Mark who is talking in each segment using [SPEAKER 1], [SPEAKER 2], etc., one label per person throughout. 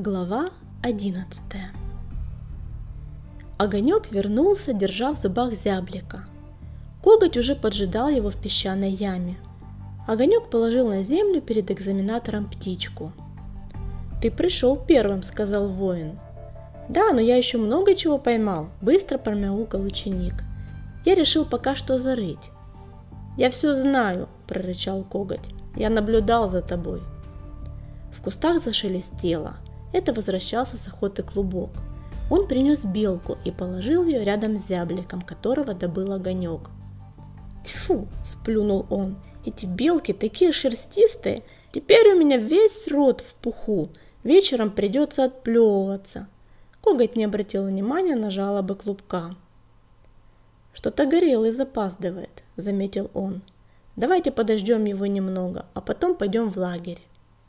[SPEAKER 1] Глава 11. Огонек вернулся, держа в зубах зяблика. Коготь уже поджидал его в песчаной яме. Огонек положил на землю перед экзаменатором птичку. «Ты пришел первым», — сказал воин. «Да, но я еще много чего поймал», — быстро промяукал ученик. «Я решил пока что зарыть». «Я все знаю», — прорычал Коготь. «Я наблюдал за тобой». В кустах зашелестело. Это возвращался с охоты Клубок. Он принес белку и положил ее рядом с зябликом, которого добыл Огонек. «Тьфу!» – сплюнул он. «Эти белки такие шерстистые! Теперь у меня весь рот в пуху. Вечером придется отплевываться». Коготь не обратил внимания на жалобы Клубка. «Что-то Горелый запаздывает», – заметил он. «Давайте подождем его немного, а потом пойдем в лагерь».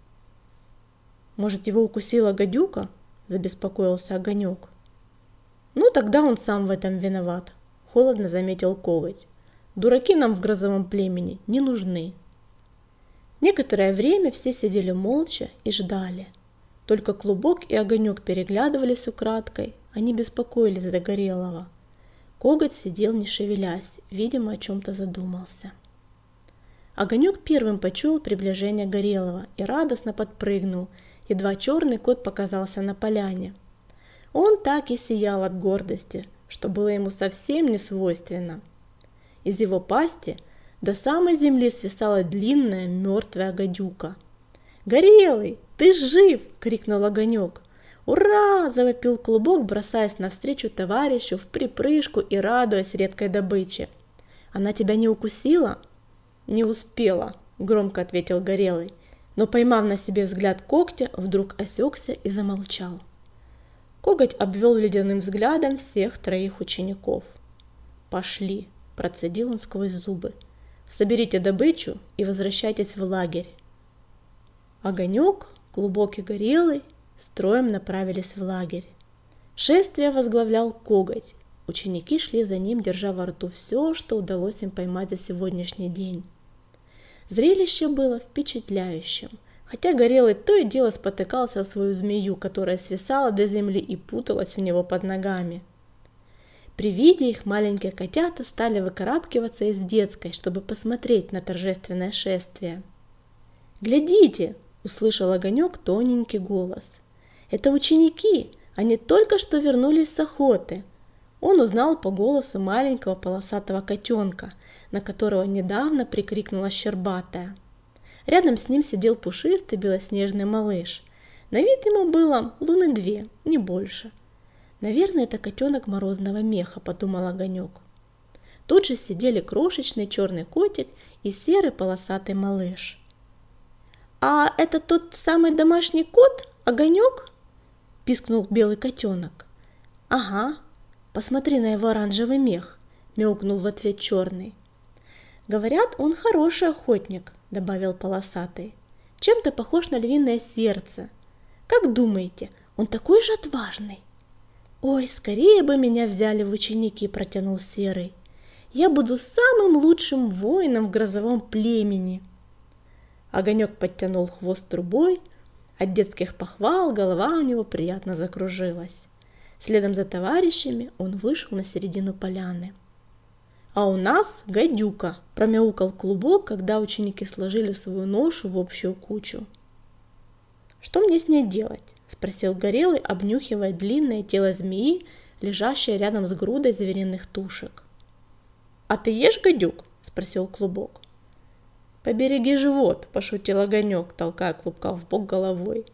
[SPEAKER 1] «Может, его укусила гадюка?» – забеспокоился Огонек. «Ну, тогда он сам в этом виноват», – холодно заметил Коготь. «Дураки нам в грозовом племени не нужны». Некоторое время все сидели молча и ждали. Только Клубок и Огонек переглядывались украдкой, они беспокоились за Горелого. Коготь сидел не шевелясь, видимо, о чем-то задумался. Огонек первым почуял приближение Горелого и радостно подпрыгнул, едва черный кот показался на поляне. Он так и сиял от гордости, что было ему совсем не свойственно. Из его пасти до самой земли свисала длинная мертвая гадюка. «Горелый, ты жив!» – крикнул Огонек. «Ура!» – завопил Клубок, бросаясь навстречу товарищу в припрыжку и радуясь редкой добыче. «Она тебя не укусила?» «Не успела», – громко ответил Горелый, но, поймав на себе взгляд когтя, вдруг осекся и замолчал. Коготь обвел ледяным взглядом всех троих учеников. «Пошли», – процедил он сквозь зубы. «Соберите добычу и возвращайтесь в лагерь». Огонек, Клубок и Горелый строем направились в лагерь. Шествие возглавлял Коготь. Ученики шли за ним, держа во рту все, что удалось им поймать за сегодняшний день. Зрелище было впечатляющим, хотя Горелый то и дело спотыкался о свою змею, которая свисала до земли и путалась у него под ногами. При виде их маленькие котята стали выкарабкиваться из детской, чтобы посмотреть на торжественное шествие. «Глядите!» – услышал Огонек тоненький голос. «Это ученики! Они только что вернулись с охоты!» Он узнал по голосу маленького полосатого котенка, на которого недавно прикрикнула Щербатая. Рядом с ним сидел пушистый белоснежный малыш. На вид ему было 2 луны, не больше. «Наверное, это котенок морозного меха», – подумал Огонек. Тут же сидели крошечный черный котик и серый полосатый малыш. «А это тот самый домашний кот, Огонек?» – пискнул белый котенок. «Ага, посмотри на его оранжевый мех», – мяукнул в ответ черный. «Говорят, он хороший охотник», – добавил полосатый. «Чем-то похож на львиное сердце. Как думаете, он такой же отважный?» «Ой, скорее бы меня взяли в ученики», – протянул серый. «Я буду самым лучшим воином в грозовом племени». Огонек подтянул хвост трубой, от детских похвал голова у него приятно закружилась. Следом за товарищами он вышел на середину поляны. «А у нас гадюка», – промяукал Клубок, когда ученики сложили свою ношу в общую кучу. «Что мне с ней делать?» – спросил Горелый, обнюхивая длинное тело змеи, лежащее рядом с грудой звериных тушек. «А ты ешь гадюк?» – спросил Клубок. «Побереги живот», – пошутил Огонек, толкая Клубка в бок головой.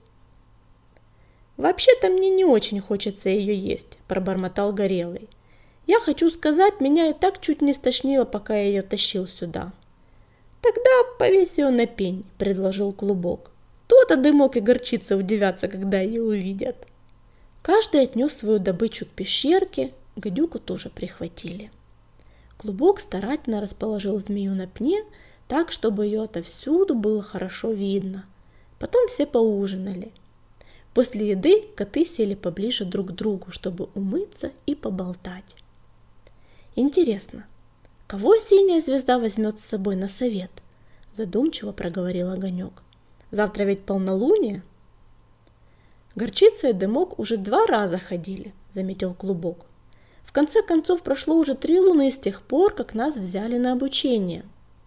[SPEAKER 1] «Вообще-то мне не очень хочется ее есть», – пробормотал Горелый. «Я хочу сказать, меня и так чуть не стошнило, пока я ее тащил сюда». «Тогда повесь ее на пень», – предложил Клубок. То-то дымок и горчица удивятся, когда ее увидят. Каждый отнес свою добычу к пещерке, гадюку тоже прихватили. Клубок старательно расположил змею на пне, так, чтобы ее отовсюду было хорошо видно. Потом все поужинали. После еды коты сели поближе друг к другу, чтобы умыться и поболтать. «Интересно, кого синяя звезда возьмет с собой на совет?» – задумчиво проговорил Огонек. «Завтра ведь полнолуние». Горчица и Дымок уже 2 раза ходили, заметил Клубок. В конце концов прошло уже 3 луны с тех пор, как нас взяли на обучение.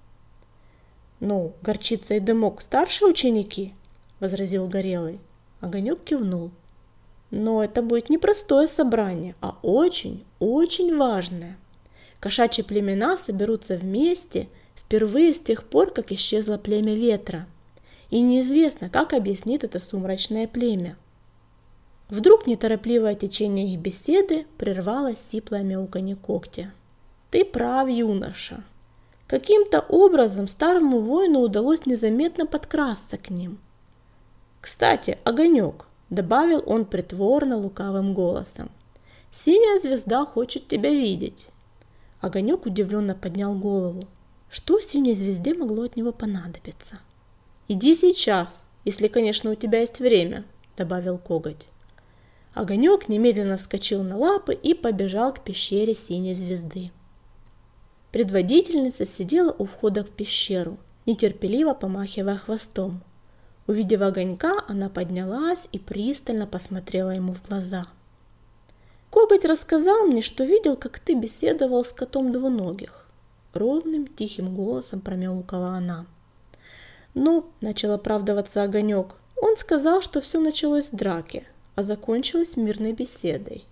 [SPEAKER 1] Ну, Горчица и Дымок старшие ученики, возразил Горелый. Огонек кивнул. Но это будет не простое собрание, а очень, очень важное. Кошачьи племена соберутся вместе впервые с тех пор, как исчезло племя ветра. И неизвестно, как объяснит это сумрачное племя. Вдруг неторопливое течение их беседы прервало сиплое мяуканье когтя. «Ты прав, юноша. Каким-то образом старому воину удалось незаметно подкрасться к ним. Кстати, Огонек», — добавил он притворно лукавым голосом, — «синяя звезда хочет тебя видеть». Огонек удивленно поднял голову. Что синей звезде могло от него понадобиться? «Иди сейчас, если, конечно, у тебя есть время», — добавил Коготь. Огонек немедленно вскочил на лапы и побежал к пещере синей звезды. Предводительница сидела у входа в пещеру, нетерпеливо помахивая хвостом. Увидев Огонька, она поднялась и пристально посмотрела ему в глаза. «Коготь рассказал мне, что видел, как ты беседовал с котом Двуногих», — ровным, тихим голосом промяукала она. «Ну, — начал оправдываться Огонек, — он сказал, что все началось с драки, а закончилось мирной беседой».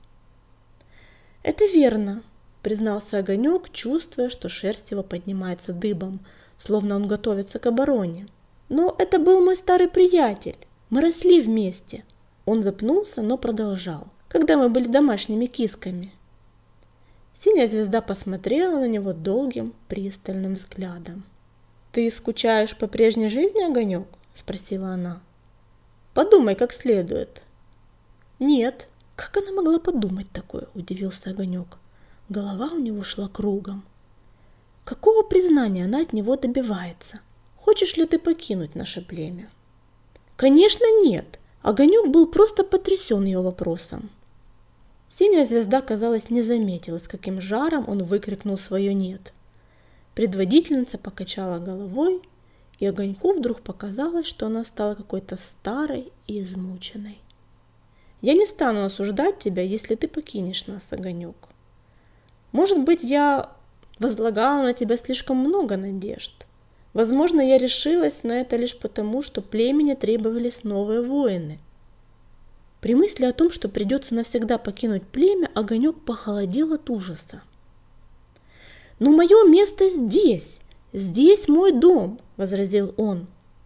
[SPEAKER 1] «Это верно», — признался Огонек, чувствуя, что шерсть его поднимается дыбом, словно он готовится к обороне. «Но это был мой старый приятель, мы росли вместе». Он запнулся, но продолжал. «Когда мы были домашними кисками». Синяя звезда посмотрела на него долгим, пристальным взглядом. «Ты скучаешь по прежней жизни, Огонек?» — спросила она. «Подумай как следует». «Нет, как она могла подумать такое?» — удивился Огонек. Голова у него шла кругом. «Какого признания она от него добивается? Хочешь ли ты покинуть наше племя?» «Конечно нет!» Огонек был просто потрясен ее вопросом. Синяя звезда, казалось, не заметила, с каким жаром он выкрикнул свое «нет». Предводительница покачала головой, и Огоньку вдруг показалось, что она стала какой-то старой и измученной. «Я не стану осуждать тебя, если ты покинешь нас, Огонек. Может быть, я возлагала на тебя слишком много надежд. Возможно, я решилась на это лишь потому, что племени требовались новые воины». При мысли о том, что придется навсегда покинуть племя, Огонек похолодел от ужаса. «Но мое место здесь! Здесь мой дом!» — возразил он.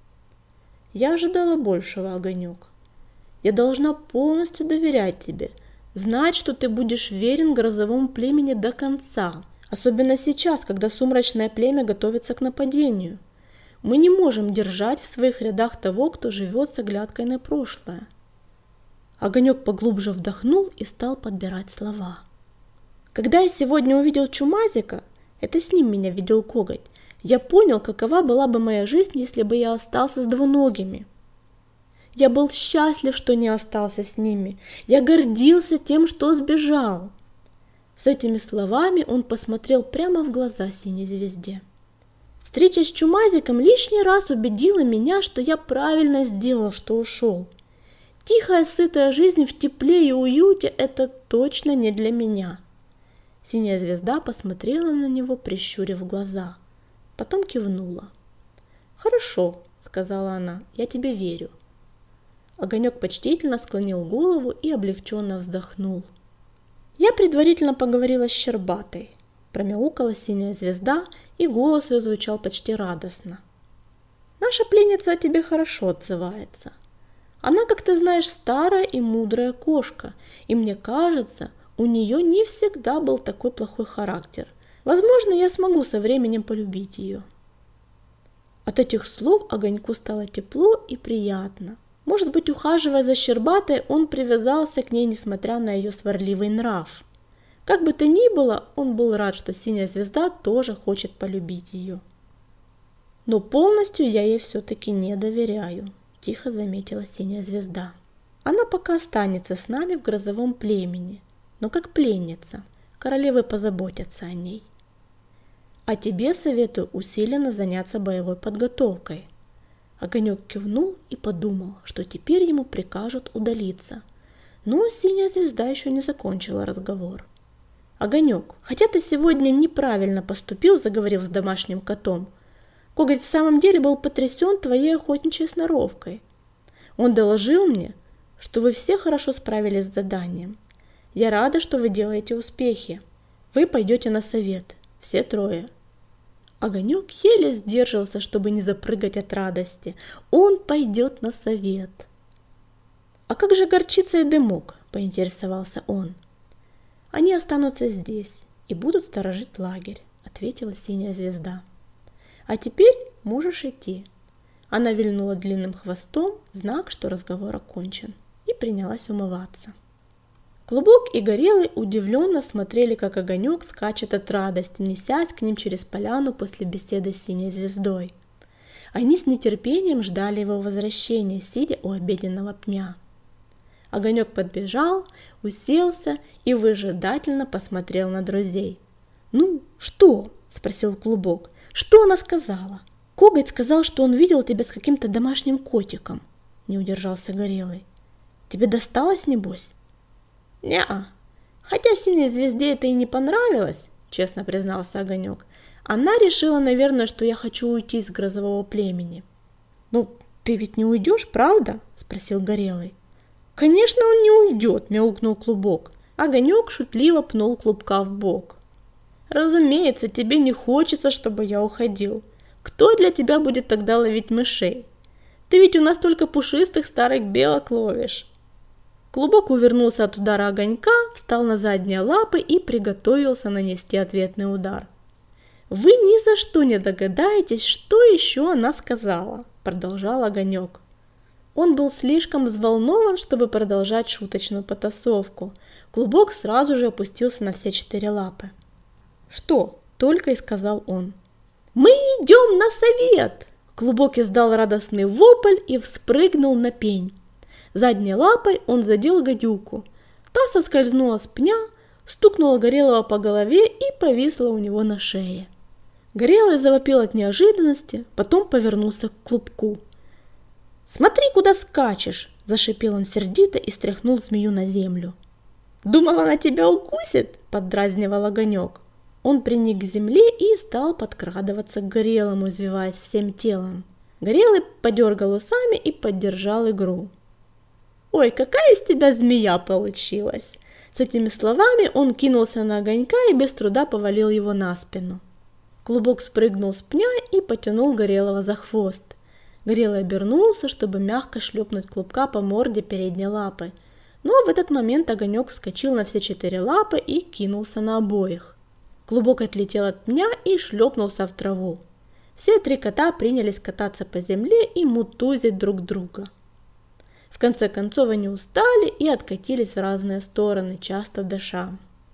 [SPEAKER 1] «Я ожидала большего, Огонек. Я должна полностью доверять тебе, знать, что ты будешь верен грозовому племени до конца, особенно сейчас, когда сумрачное племя готовится к нападению. Мы не можем держать в своих рядах того, кто живет с оглядкой на прошлое». Огонек поглубже вдохнул и стал подбирать слова. «Когда я сегодня увидел Чумазика, это с ним меня видел Коготь, я понял, какова была бы моя жизнь, если бы я остался с Двуногими. Я был счастлив, что не остался с ними. Я гордился тем, что сбежал». С этими словами он посмотрел прямо в глаза синей звезде. «Встреча с Чумазиком лишний раз убедила меня, что я правильно сделал, что ушел. Тихая, сытая жизнь в тепле и уюте – это точно не для меня». Синяя звезда посмотрела на него, прищурив глаза. Потом кивнула. «Хорошо», – сказала она, – «я тебе верю». Огонек почтительно склонил голову и облегченно вздохнул. «Я предварительно поговорила с Щербатой», – промяукала синяя звезда, и голос ее звучал почти радостно. «Наша пленница о тебе хорошо отзывается. Она, как ты знаешь, старая и мудрая кошка, и мне кажется, у нее не всегда был такой плохой характер. Возможно, я смогу со временем полюбить ее». От этих слов Огоньку стало тепло и приятно. Может быть, ухаживая за Щербатой, он привязался к ней, несмотря на ее сварливый нрав. Как бы то ни было, он был рад, что синяя звезда тоже хочет полюбить ее. «Но полностью я ей все-таки не доверяю», – тихо заметила синяя звезда. «Она пока останется с нами в грозовом племени, но как пленница. Королевы позаботятся о ней. А тебе советую усиленно заняться боевой подготовкой. Огонек кивнул и подумал, что теперь ему прикажут удалиться. Но синяя звезда еще не закончила разговор. «Огонек, хотя ты сегодня неправильно поступил, заговорив с домашним котом, Коготь в самом деле был потрясен твоей охотничьей сноровкой. Он доложил мне, что вы все хорошо справились с заданием. Я рада, что вы делаете успехи. Вы пойдете на совет, все трое». Огонек еле сдерживался, чтобы не запрыгать от радости. Он пойдет на совет. «А как же горчица и дымок?» – поинтересовался он. «Они останутся здесь и будут сторожить лагерь», – ответила синяя звезда. «А теперь можешь идти». Она вильнула длинным хвостом, знак, что разговор окончен, и принялась умываться. Клубок и Горелый удивленно смотрели, как Огонек скачет от радости, несясь к ним через поляну после беседы с синей звездой. Они с нетерпением ждали его возвращения, сидя у обеденного пня. Огонек подбежал, уселся и выжидательно посмотрел на друзей. «Ну, что?» – спросил Клубок. «Что она сказала?» «Коготь сказал, что он видел тебя с каким-то домашним котиком», – не удержался Горелый. «Тебе досталось, небось?» «Не-а. Хотя синей звезде это и не понравилось», – честно признался Огонек. «Она решила, наверное, что я хочу уйти из грозового племени». «Ну, ты ведь не уйдешь, правда?» – спросил Горелый. «Конечно, он не уйдет», – мяукнул Клубок. Огонек шутливо пнул Клубка в бок. «Разумеется, тебе не хочется, чтобы я уходил. Кто для тебя будет тогда ловить мышей? Ты ведь у нас только пушистых старых белок ловишь». Клубок увернулся от удара Огонька, встал на задние лапы и приготовился нанести ответный удар. «Вы ни за что не догадаетесь, что еще она сказала», – продолжал Огонек. Он был слишком взволнован, чтобы продолжать шуточную потасовку. Клубок сразу же опустился на все 4 лапы. «Что?» – только и сказал он. «Мы идем на совет!» Клубок издал радостный вопль и вспрыгнул на пень. Задней лапой он задел гадюку. Та соскользнула с пня, стукнула Горелого по голове и повисла у него на шее. Горелый завопил от неожиданности, потом повернулся к Клубку. «Смотри, куда скачешь!» – зашипел он сердито и стряхнул змею на землю. «Думал, она тебя укусит?» – поддразнивал Огонек. Он приник к земле и стал подкрадываться к Горелому, извиваясь всем телом. Горелый подергал усами и поддержал игру. «Ой, какая из тебя змея получилась!» С этими словами он кинулся на Огонька и без труда повалил его на спину. Клубок спрыгнул с пня и потянул Горелого за хвост. Горелый обернулся, чтобы мягко шлепнуть Клубка по морде передней лапы, но в этот момент Огонек вскочил на все 4 лапы и кинулся на обоих. Клубок отлетел от пня и шлепнулся в траву. Все 3 кота принялись кататься по земле и мутузить друг друга. В конце концов они устали и откатились в разные стороны, часто дыша.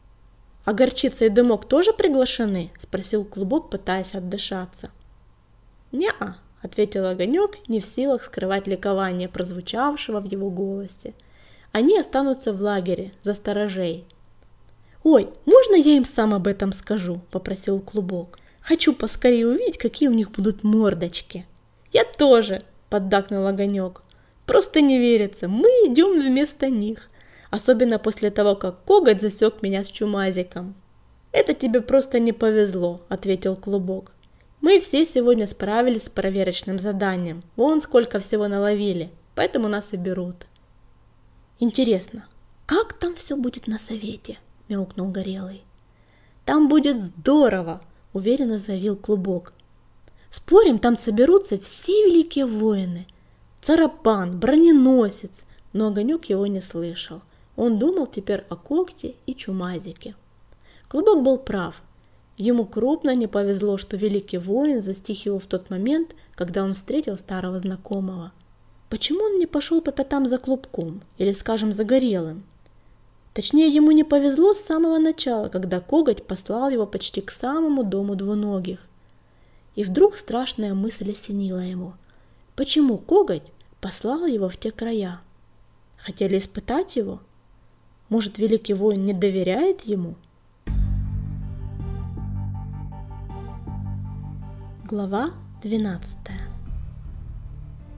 [SPEAKER 1] «А горчица и дымок тоже приглашены?» – спросил Клубок, пытаясь отдышаться. «Не-а», – ответил Огонек, не в силах скрывать ликование, прозвучавшего в его голосе. «Они останутся в лагере, за сторожей». «Ой, можно я им сам об этом скажу?» – попросил Клубок. «Хочу поскорее увидеть, какие у них будут мордочки». «Я тоже!» – поддакнул Огонек. «Просто не верится, мы идем вместо них, особенно после того, как Коготь засек меня с Чумазиком». «Это тебе просто не повезло», – ответил Клубок. «Мы все сегодня справились с проверочным заданием, вон сколько всего наловили, поэтому нас и берут». «Интересно, как там все будет на совете?» – мяукнул Горелый. «Там будет здорово!» – уверенно заявил Клубок. «Спорим, там соберутся все великие воины. Царапан, броненосец!» Но Огонек его не слышал. Он думал теперь о Когте и Чумазике. Клубок был прав. Ему крупно не повезло, что великий воин застиг его в тот момент, когда он встретил старого знакомого. Почему он не пошел по пятам за Клубком, или, скажем, за Горелым? Точнее, ему не повезло с самого начала, когда Коготь послал его почти к самому дому двуногих. И вдруг страшная мысль осенила ему. Почему Коготь послал его в те края? Хотели испытать его? Может, великий воин не доверяет ему? Глава 12.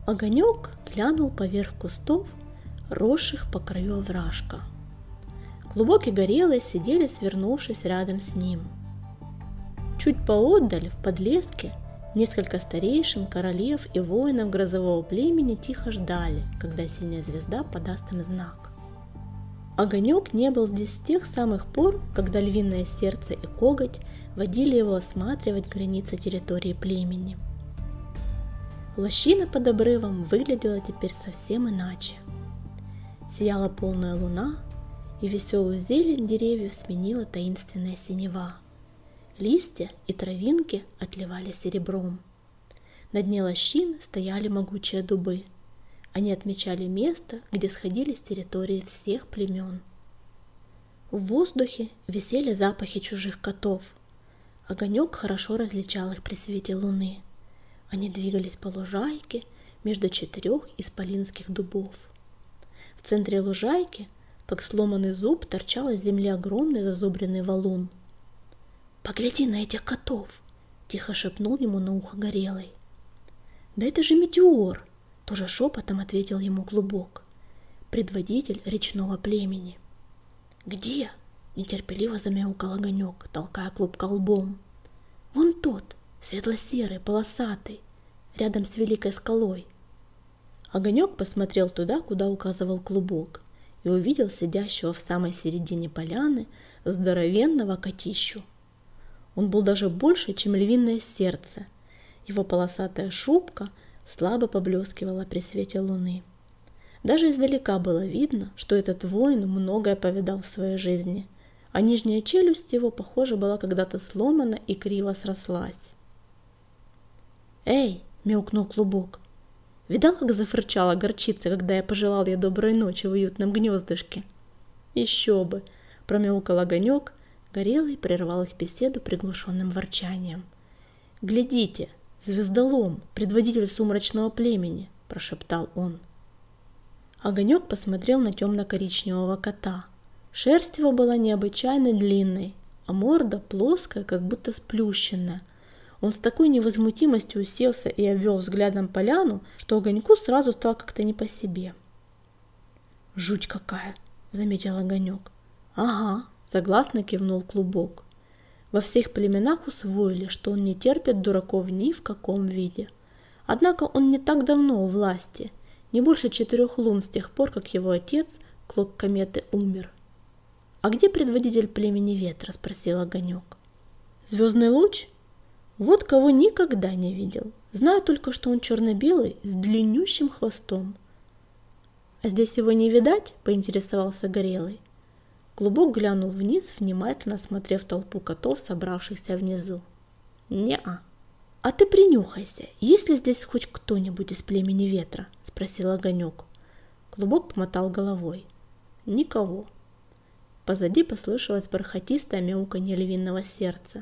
[SPEAKER 1] Огонек глянул поверх кустов, росших по краю овражка. Клубок и Горелый сидели, свернувшись рядом с ним. Чуть поотдаль, в подлеске, несколько старейшин, королев и воинов грозового племени тихо ждали, когда синяя звезда подаст им знак. Огонек не был здесь с тех самых пор, когда Львиное Сердце и Коготь водили его осматривать границы территории племени. Лощина под обрывом выглядела теперь совсем иначе. Сияла полная луна, и веселую зелень деревьев сменила таинственная синева. Листья и травинки отливали серебром. На дне лощины стояли могучие дубы. Они отмечали место, где сходились территории всех племен. В воздухе висели запахи чужих котов. Огонек хорошо различал их при свете луны. Они двигались по лужайке между 4 исполинских дубов. В центре лужайки, как сломанный зуб, торчал из земли огромный зазубренный валун. «Погляди на этих котов!» – тихо шепнул ему на ухо Горелый. «Да это же метеор!» – тоже шепотом ответил ему Клубок, предводитель речного племени. «Где?» – нетерпеливо замяукал Огонек, толкая Клубка лбом. «Вон тот, светло-серый, полосатый, рядом с великой скалой». Огонек посмотрел туда, куда указывал Клубок, и увидел сидящего в самой середине поляны здоровенного котищу. Он был даже больше, чем Львиное Сердце. Его полосатая шубка слабо поблескивала при свете луны. Даже издалека было видно, что этот воин многое повидал в своей жизни, а нижняя челюсть его, похоже, была когда-то сломана и криво срослась. «Эй!» – мяукнул Клубок. «Видал, как зафырчала горчица, когда я пожелал ей доброй ночи в уютном гнездышке?» «Еще бы!» – промяукал Огонек. Горелый прервал их беседу приглушенным ворчанием. «Глядите, звездолом, предводитель сумрачного племени!» – прошептал он. Огонек посмотрел на темно-коричневого кота. Шерсть его была необычайно длинной, а морда плоская, как будто сплющенная. Он с такой невозмутимостью уселся и обвел взглядом поляну, что Огоньку сразу стало как-то не по себе. «Жуть какая!» – заметил Огонек. «Ага!» – согласно кивнул Клубок. Во всех племенах усвоили, что он не терпит дураков ни в каком виде. Однако он не так давно у власти, не больше 4 лун с тех пор, как его отец, Клок Кометы, умер. «А где предводитель племени Ветра?» – спросил Огонек. «Звездный луч? Вот кого никогда не видел. Знаю только, что он черно-белый с длиннющим хвостом». «А здесь его не видать?» – поинтересовался Горелый. Клубок глянул вниз, внимательно осмотрев толпу котов, собравшихся внизу. «Не-а». «А ты принюхайся, есть ли здесь хоть кто-нибудь из племени Ветра?» – спросил Огонек. Клубок помотал головой. «Никого». Позади послышалось бархатистое мяуканье Львиного Сердца.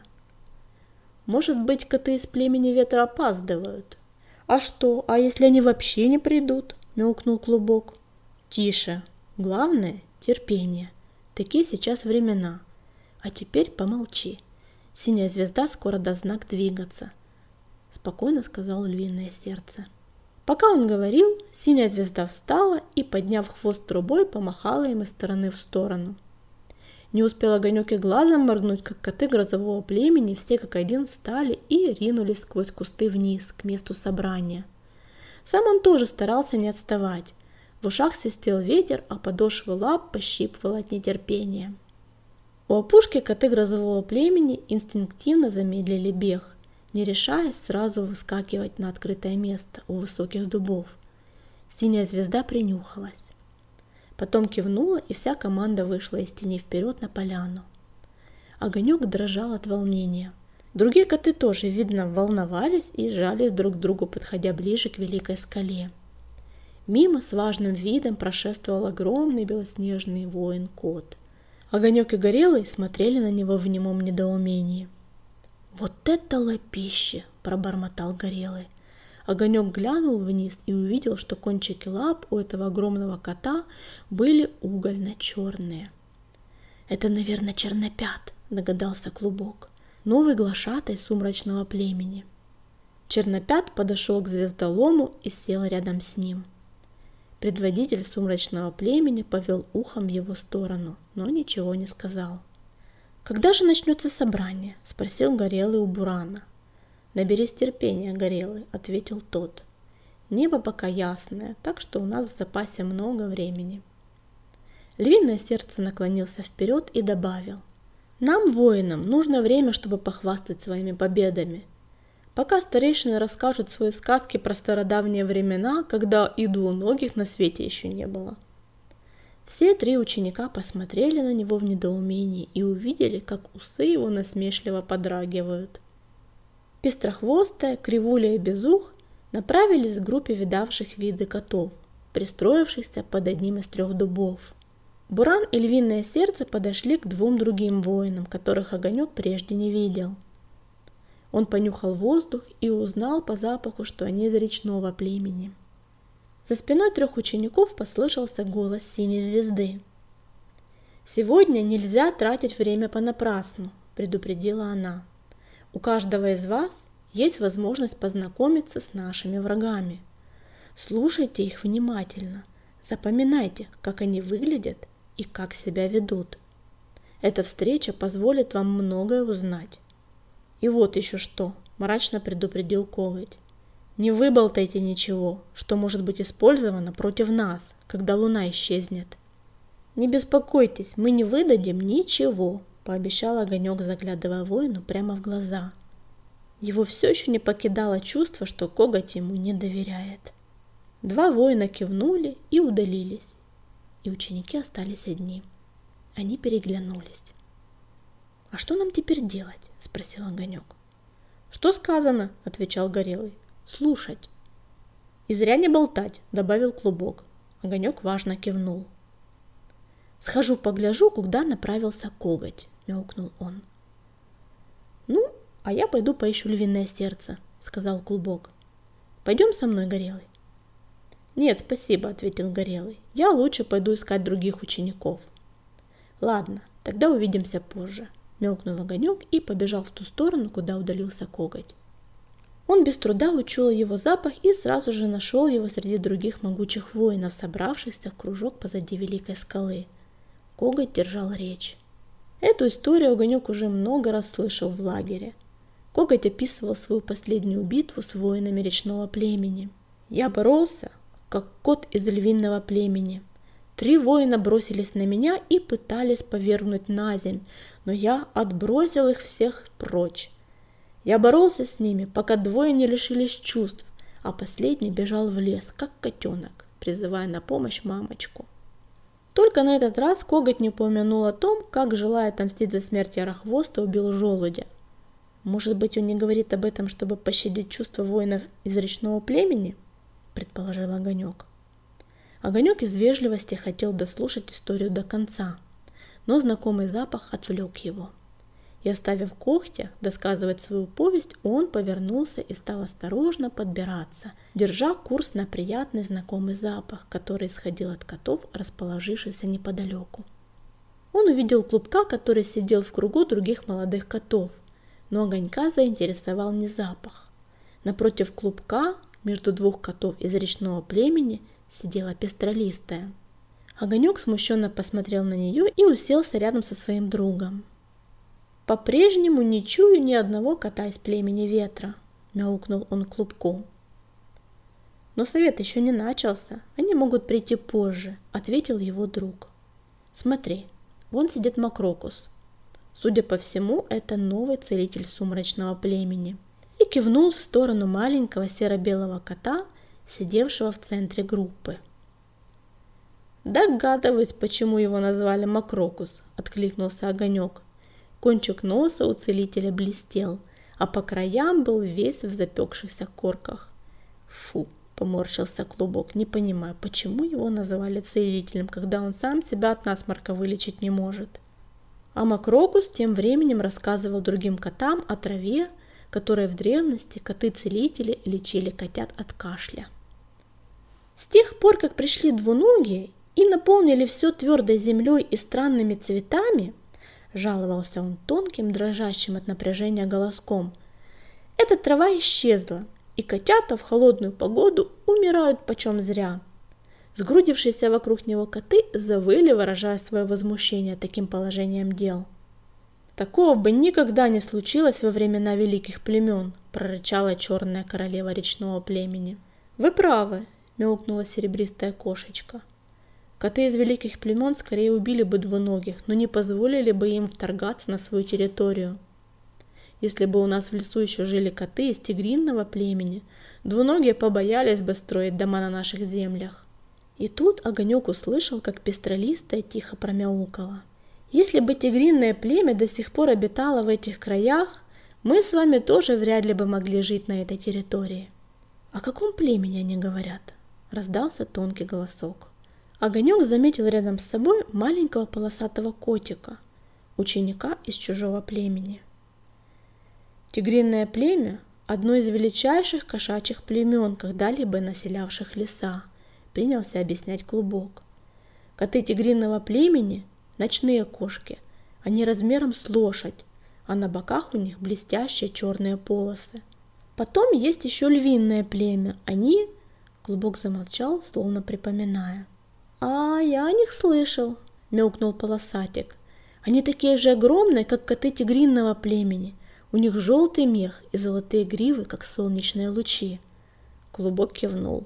[SPEAKER 1] «Может быть, коты из племени Ветра опаздывают?» «А что, а если они вообще не придут?» – мяукнул Клубок. «Тише. Главное – терпение. Такие сейчас времена. А теперь помолчи. Синяя звезда скоро даст знак двигаться», – спокойно сказал Львиное Сердце. Пока он говорил, синяя звезда встала и, подняв хвост трубой, помахала им из стороны в сторону. Не успел Огонек и глазом моргнуть, как коты грозового племени все как один встали и ринулись сквозь кусты вниз, к месту собрания. Сам он тоже старался не отставать. В ушах свистел ветер, а подошвы лап пощипывало от нетерпения. У опушки коты грозового племени инстинктивно замедлили бег, не решаясь сразу выскакивать на открытое место у высоких дубов. Синяя звезда принюхалась. Потом кивнула, и вся команда вышла из тени вперед на поляну. Огонек дрожал от волнения. Другие коты тоже, видно, волновались и жались друг к другу, подходя ближе к великой скале. Мимо с важным видом прошествовал огромный белоснежный воин-кот. Огонек и Горелый смотрели на него в немом недоумении. «Вот это лапище!» – пробормотал Горелый. Огонек глянул вниз и увидел, что кончики лап у этого огромного кота были угольно-черные. «Это, наверное, чернопят», – догадался Клубок, новый глашатай сумрачного племени. Чернопят подошел к звездолому и сел рядом с ним. Предводитель сумрачного племени повел ухом в его сторону, но ничего не сказал. «Когда же начнется собрание?» – спросил Горелый у Бурана. «Наберись терпения, Горелый», – ответил тот. «Небо пока ясное, так что у нас в запасе много времени». Львиное сердце наклонился вперед и добавил: «Нам, воинам, нужно время, чтобы похвастать своими победами. Пока старейшины расскажут свои сказки про стародавние времена, когда и двуногих на свете еще не было». Все три ученика посмотрели на него в недоумении и увидели, как усы его насмешливо подрагивают. Пестрохвостая, Кривуля и Безух направились к группе видавших виды котов, пристроившихся под одним из 3 дубов. Буран и Львиное сердце подошли к 2 другим воинам, которых Огонек прежде не видел. Он понюхал воздух и узнал по запаху, что они из речного племени. За спиной 3 учеников послышался голос Синей Звезды. «Сегодня нельзя тратить время понапрасну», – предупредила она. «У каждого из вас есть возможность познакомиться с нашими врагами. Слушайте их внимательно, запоминайте, как они выглядят и как себя ведут. Эта встреча позволит вам многое узнать». «И вот еще что», – мрачно предупредил Коготь. «Не выболтайте ничего, что может быть использовано против нас, когда луна исчезнет». «Не беспокойтесь, мы не выдадим ничего», – пообещал Огонек, заглядывая воину прямо в глаза. Его все еще не покидало чувство, что Коготь ему не доверяет. 2 воина кивнули и удалились, и ученики остались одни. Они переглянулись. «А что нам теперь делать?» – спросил Огонек. «Что сказано?» – отвечал Горелый. «Слушать». «И зря не болтать», – добавил Клубок. Огонек важно кивнул. «Схожу погляжу, куда направился Коготь», – мяукнул он. «Ну, а я пойду поищу Львиное сердце», – сказал Клубок. «Пойдем со мной, Горелый?» «Нет, спасибо», – ответил Горелый. «Я лучше пойду искать других учеников». «Ладно, тогда увидимся позже», – мяукнул Огонек и побежал в ту сторону, куда удалился Коготь. Он без труда учуял его запах и сразу же нашел его среди других могучих воинов, собравшихся в кружок позади Великой скалы. Коготь держал речь. Эту историю Огонек уже много раз слышал в лагере. Коготь описывал свою последнюю битву с воинами речного племени. «Я боролся, как кот из львиного племени. 3 воина бросились на меня и пытались повергнуть на земь, но я отбросил их всех прочь. Я боролся с ними, пока 2 не лишились чувств, а последний бежал в лес, как котенок, призывая на помощь мамочку». Только на этот раз Коготь не упомянул о том, как, желая отомстить за смерть Ярохвоста, убил желудя. «Может быть, он не говорит об этом, чтобы пощадить чувства воинов из речного племени?» – предположил Огонек. Огонек из вежливости хотел дослушать историю до конца, но знакомый запах отвлек его. И, оставив Когтя досказывать свою повесть, он повернулся и стал осторожно подбираться, держа курс на приятный знакомый запах, который исходил от котов, расположившихся неподалеку. Он увидел Клубка, который сидел в кругу других молодых котов, но Огонька заинтересовал не запах. Напротив Клубка, между 2 котов из речного племени, сидела Пестролистая. Огонек смущенно посмотрел на нее и уселся рядом со своим другом. «По-прежнему не чую ни одного кота из племени ветра», – мяукнул он Клубку. «Но совет еще не начался, они могут прийти позже», – ответил его друг. «Смотри, вон сидит Макрокус. Судя по всему, это новый целитель сумрачного племени». И кивнул в сторону маленького серо-белого кота, сидевшего в центре группы. «Догадываюсь, почему его назвали Макрокус», – откликнулся Огонек. Кончик носа у целителя блестел, а по краям был весь в запекшихся корках. «Фу!» – поморщился Клубок, не понимая, почему его называли целителем, когда он сам себя от насморка вылечить не может. А Макрокус тем временем рассказывал другим котам о траве, которой в древности коты-целители лечили котят от кашля. С тех пор, как пришли двуногие и наполнили все твердой землей и странными цветами, жаловался он тонким, дрожащим от напряжения голоском, эта трава исчезла, и котята в холодную погоду умирают почем зря. Сгрудившиеся вокруг него коты завыли, выражая свое возмущение таким положением дел. «Такого бы никогда не случилось во времена великих племен», – прорычала черная королева речного племени. «Вы правы», – мяукнула серебристая кошечка. «Коты из великих племен скорее убили бы двуногих, но не позволили бы им вторгаться на свою территорию. Если бы у нас в лесу еще жили коты из тигринного племени, двуногие побоялись бы строить дома на наших землях». И тут Огонек услышал, как пестролистая тихо промяукала. «Если бы тигринное племя до сих пор обитало в этих краях, мы с вами тоже вряд ли бы могли жить на этой территории». «О каком племени они говорят?» – раздался тонкий голосок. Огонек заметил рядом с собой маленького полосатого котика, ученика из чужого племени. «Тигринное племя – одно из величайших кошачьих племен, когда-либо населявших леса», – принялся объяснять Клубок. «Коты тигринного племени – ночные кошки, они размером с лошадь, а на боках у них блестящие черные полосы. Потом есть еще львиное племя, они...» Клубок замолчал, словно припоминая. «А, я о них слышал», – мяукнул полосатик. «Они такие же огромные, как коты тигринного племени. У них желтый мех и золотые гривы, как солнечные лучи». Клубок кивнул.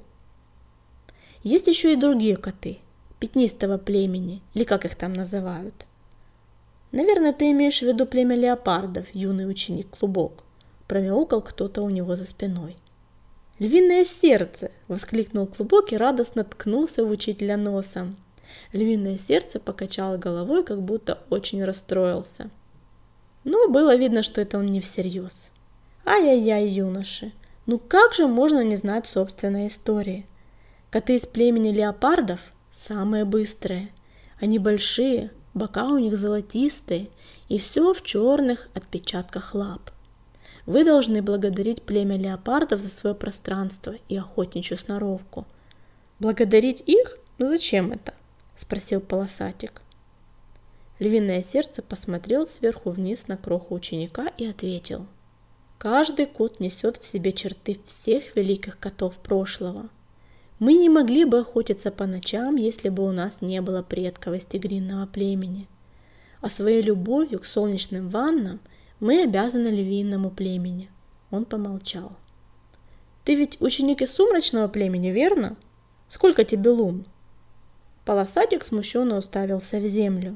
[SPEAKER 1] «Есть еще и другие коты, пятнистого племени, или как их там называют». «Наверное, ты имеешь в виду племя леопардов, юный ученик Клубок», – промяукал кто-то у него за спиной. «Львиное сердце!» – воскликнул Клубок и радостно ткнулся в учителя носом. Львиное сердце покачало головой, как будто очень расстроился. Но было видно, что это он не всерьез. «Ай-яй-яй, юноши! Ну как же можно не знать собственной истории? Коты из племени леопардов самые быстрые. Они большие, бока у них золотистые, и все в черных отпечатках лап. Вы должны благодарить племя леопардов за свое пространство и охотничью сноровку». «Благодарить их? Но зачем это?» – спросил полосатик. Львиное сердце посмотрел сверху вниз на кроху ученика и ответил. «Каждый кот несет в себе черты всех великих котов прошлого. Мы не могли бы охотиться по ночам, если бы у нас не было предков из тигринного племени. А своей любовью к солнечным ваннам мы обязаны львиному племени». Он помолчал. «Ты ведь ученик из сумрачного племени, верно? Сколько тебе лун?» Полосатик смущенно уставился в землю.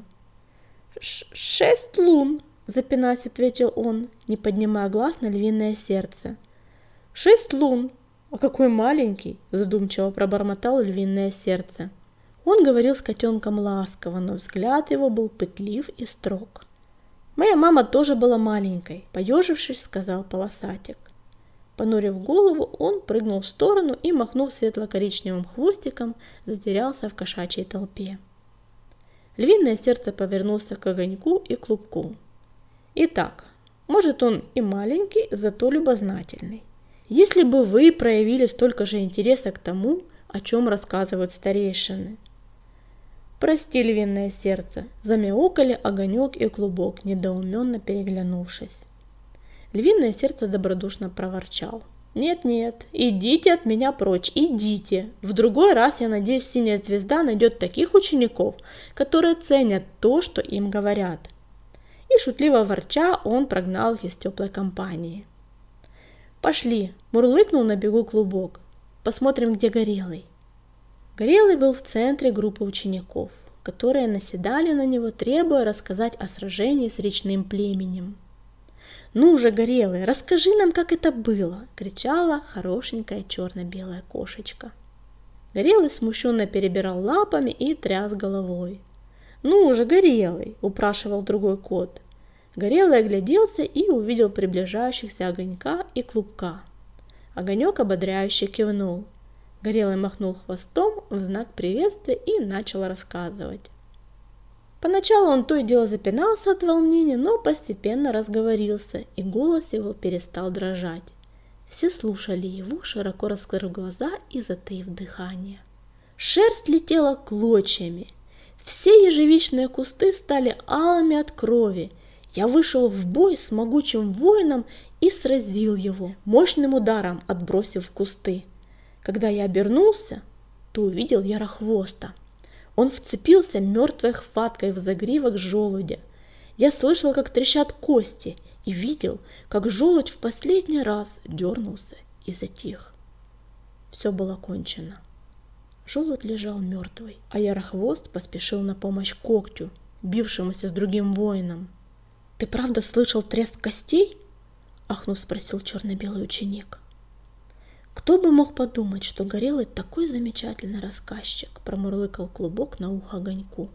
[SPEAKER 1] «6 лун», – запинаясь, ответил он, не поднимая глаз на львиное сердце. «6 лун? А какой маленький!» – задумчиво пробормотал львиное сердце. Он говорил с котенком ласково, но взгляд его был пытлив и строг. «Моя мама тоже была маленькой», – поежившись, сказал полосатик. Понурив голову, он прыгнул в сторону и, махнув светло-коричневым хвостиком, затерялся в кошачьей толпе. Львиное сердце повернулся к Огоньку и Клубку. «Итак, может, он и маленький, зато любознательный. Если бы вы проявили столько же интереса к тому, о чем рассказывают старейшины». «Прости, львиное сердце», – замяукали Огонек и Клубок, недоуменно переглянувшись. Львиное сердце добродушно проворчал. «Нет-нет, идите от меня прочь, идите. В другой раз, я надеюсь, Синяя Звезда найдет таких учеников, которые ценят то, что им говорят». И шутливо ворча, он прогнал их из теплой компании. «Пошли», – мурлыкнул на бегу Клубок. «Посмотрим, где Горелый». Горелый был в центре группы учеников, которые наседали на него, требуя рассказать о сражении с речным племенем. «Ну же, Горелый, расскажи нам, как это было!» – кричала хорошенькая черно-белая кошечка. Горелый смущенно перебирал лапами и тряс головой. «Ну же, Горелый!» – упрашивал другой кот. Горелый огляделся и увидел приближающихся Огонька и Клубка. Огонек ободряюще кивнул. Горелый махнул хвостом в знак приветствия и начал рассказывать. Поначалу он то и дело запинался от волнения, но постепенно разговорился, и голос его перестал дрожать. Все слушали его, широко раскрыв глаза и затаив дыхание. Шерсть летела клочьями. Все ежевичные кусты стали алыми от крови. Я вышел в бой с могучим воином и сразил его, мощным ударом отбросив в кусты. Когда я обернулся, то увидел Ярохвоста. Он вцепился мертвой хваткой в загривок желудя. Я слышал, как трещат кости, и видел, как желудь в последний раз дернулся и затих. Все было кончено. Желудь лежал мертвый, а Ярохвост поспешил на помощь Когтю, бившемуся с другим воином. «Ты правда слышал треск костей?» — ахнув, спросил черно-белый ученик. «Кто бы мог подумать, что Горелый такой замечательный рассказчик», — промурлыкал Клубок на ухо Огоньку.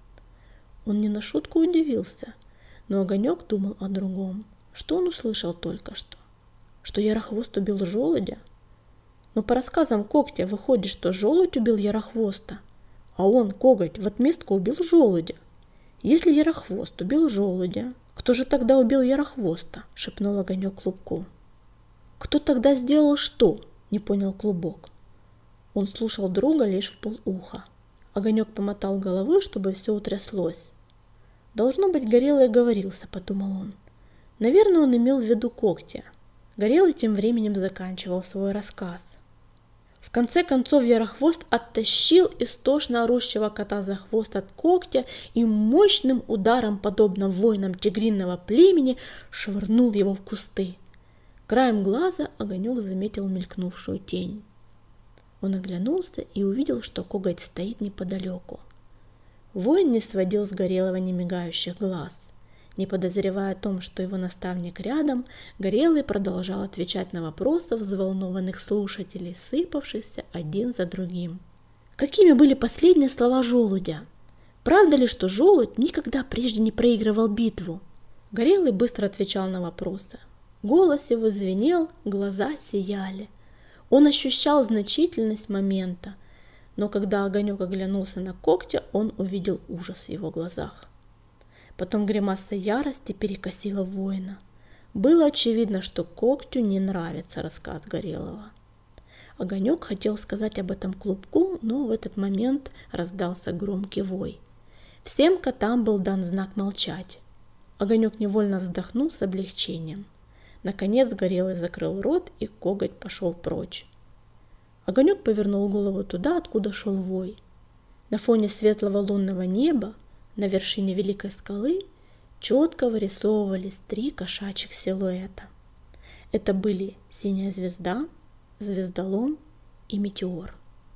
[SPEAKER 1] Он не на шутку удивился, но Огонек думал о другом. Что он услышал только что? Что Ярохвост убил желудя? Но по рассказам Когтя выходит, что желудь убил Ярохвоста, а он, Коготь, в отместку убил желудя. Если Ярохвост убил желудя, кто же тогда убил Ярохвоста? — шепнул Огонек Клубку. «Кто тогда сделал что?» — не понял Клубок. Он слушал друга лишь в полуха. Огонек помотал головой, чтобы все утряслось. «Должно быть, Горелый оговорился», — подумал он. Наверное, он имел в виду Когтя. Горелый тем временем заканчивал свой рассказ. В конце концов Ярохвост оттащил истошно орущего кота за хвост от Когтя и мощным ударом, подобно воинам тигринного племени, швырнул его в кусты. Краем глаза Огонек заметил мелькнувшую тень. Он оглянулся и увидел, что Коготь стоит неподалеку. Воин не сводил с Горелого немигающих глаз. Не подозревая о том, что его наставник рядом, Горелый продолжал отвечать на вопросы взволнованных слушателей, сыпавшихся один за другим. Какими были последние слова желудя? Правда ли, что желудь никогда прежде не проигрывал битву? Горелый быстро отвечал на вопросы. Голос его звенел, глаза сияли. Он ощущал значительность момента, но когда Огонек оглянулся на Когтя, он увидел ужас в его глазах. Потом гримаса ярости перекосила воина. Было очевидно, что Когтю не нравится рассказ Горелого. Огонек хотел сказать об этом Клубку, но в этот момент раздался громкий вой. Всем котам был дан знак молчать. Огонек невольно вздохнул с облегчением. Наконец Горелый закрыл рот, и Коготь пошел прочь. Огонек повернул голову туда, откуда шел вой. На фоне светлого лунного неба, на вершине великой скалы, четко вырисовывались 3 кошачьих силуэта. Это были Синяя звезда, Звездолом и Метеор.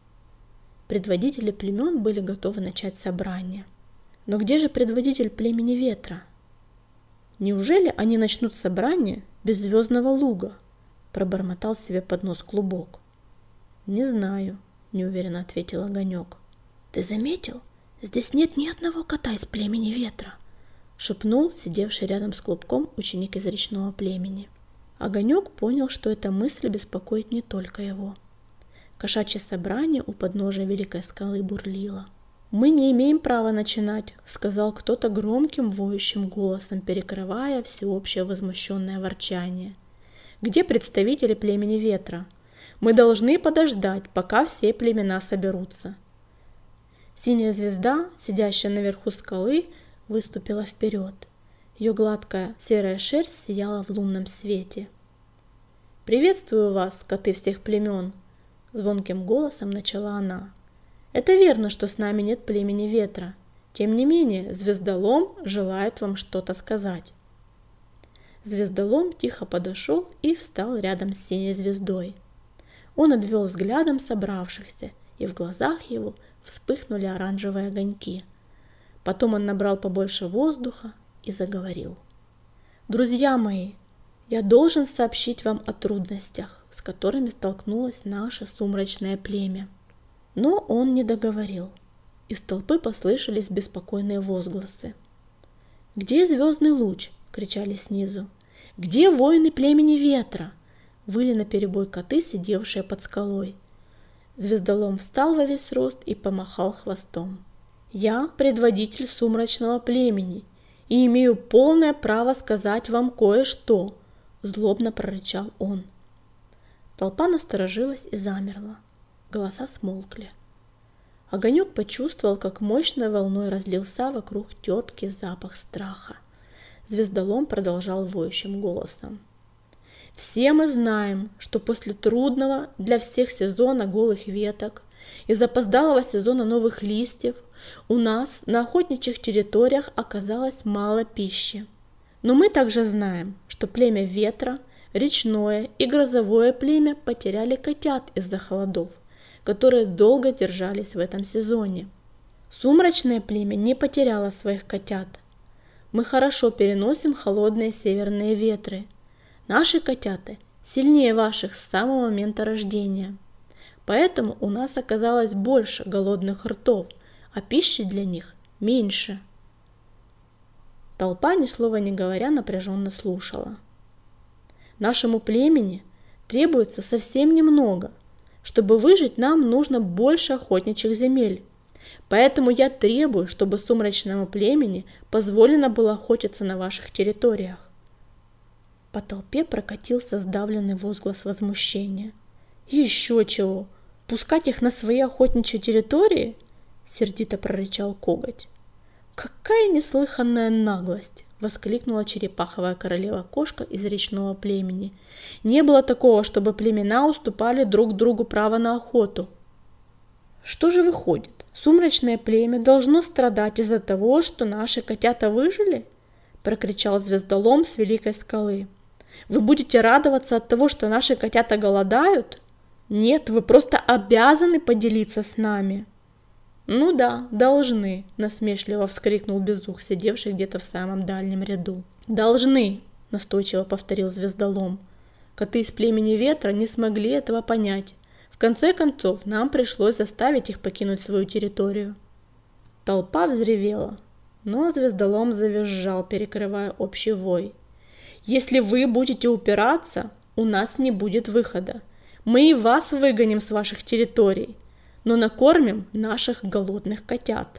[SPEAKER 1] Предводители племен были готовы начать собрание. Но где же предводитель племени Ветра? Неужели они начнут собрание без Звездного луга? Пробормотал себе под нос Клубок. Не знаю, неуверенно ответил Огонек. Ты заметил? Здесь нет ни одного кота из племени Ветра, шепнул сидевший рядом с Клубком ученик из речного племени. Огонек понял, что эта мысль беспокоит не только его. Кошачье собрание у подножия великой скалы бурлило. «Мы не имеем права начинать», — сказал кто-то громким воющим голосом, перекрывая всеобщее возмущенное ворчание. «Где представители племени Ветра? Мы должны подождать, пока все племена соберутся». Синяя звезда, сидящая наверху скалы, выступила вперед. Ее гладкая серая шерсть сияла в лунном свете. «Приветствую вас, коты всех племен!» — звонким голосом начала она. «Это верно, что с нами нет племени Ветра. Тем не менее, Звездолом желает вам что-то сказать». Звездолом тихо подошел и встал рядом с Синей звездой. Он обвел взглядом собравшихся, и в глазах его вспыхнули оранжевые огоньки. Потом он набрал побольше воздуха и заговорил. «Друзья мои, я должен сообщить вам о трудностях, с которыми столкнулось наше сумрачное племя». Но он не договорил. Из толпы послышались беспокойные возгласы. «Где звездный луч?» — кричали снизу. «Где воины племени Ветра?» — выли наперебой коты, сидевшие под скалой. Звездолом встал во весь рост и помахал хвостом. «Я предводитель сумрачного племени и имею полное право сказать вам кое-что», — злобно прорычал он. Толпа насторожилась и замерла. Голоса смолкли. Огонек почувствовал, как мощной волной разлился вокруг терпкий запах страха. Звездолом продолжал воющим голосом. Все мы знаем, что после трудного для всех сезона голых веток и запоздалого сезона новых листьев у нас на охотничьих территориях оказалось мало пищи. Но мы также знаем, что племя ветра, речное и грозовое племя потеряли котят из-за холодов, которые долго держались в этом сезоне. Сумрачное племя не потеряло своих котят. Мы хорошо переносим холодные северные ветры. Наши котята сильнее ваших с самого момента рождения. Поэтому у нас оказалось больше голодных ртов, а пищи для них меньше. Толпа, ни слова не говоря, напряженно слушала. Нашему племени требуется совсем немного. Чтобы выжить, нам нужно больше охотничьих земель. Поэтому я требую, чтобы сумрачному племени позволено было охотиться на ваших территориях. По толпе прокатился сдавленный возглас возмущения. Еще чего? Пускать их на свои охотничьи территории? Сердито прорычал Коготь. Какая неслыханная наглость! Воскликнула черепаховая королева-кошка из речного племени. Не было такого, чтобы племена уступали друг другу право на охоту. Что же выходит? Сумрачное племя должно страдать из-за того, что наши котята выжили? Прокричал звездолом с великой скалы. Вы будете радоваться от того, что наши котята голодают? Нет, вы просто обязаны поделиться с нами. Ну да, должны, насмешливо вскрикнул Безух, сидевший где-то в самом дальнем ряду. Должны, настойчиво повторил звездолом. Коты из племени ветра не смогли этого понять. В конце концов, нам пришлось заставить их покинуть свою территорию. Толпа взревела, но звездолом завизжал, перекрывая общий вой. Если вы будете упираться, у нас не будет выхода. Мы и вас выгоним с ваших территорий, но накормим наших голодных котят.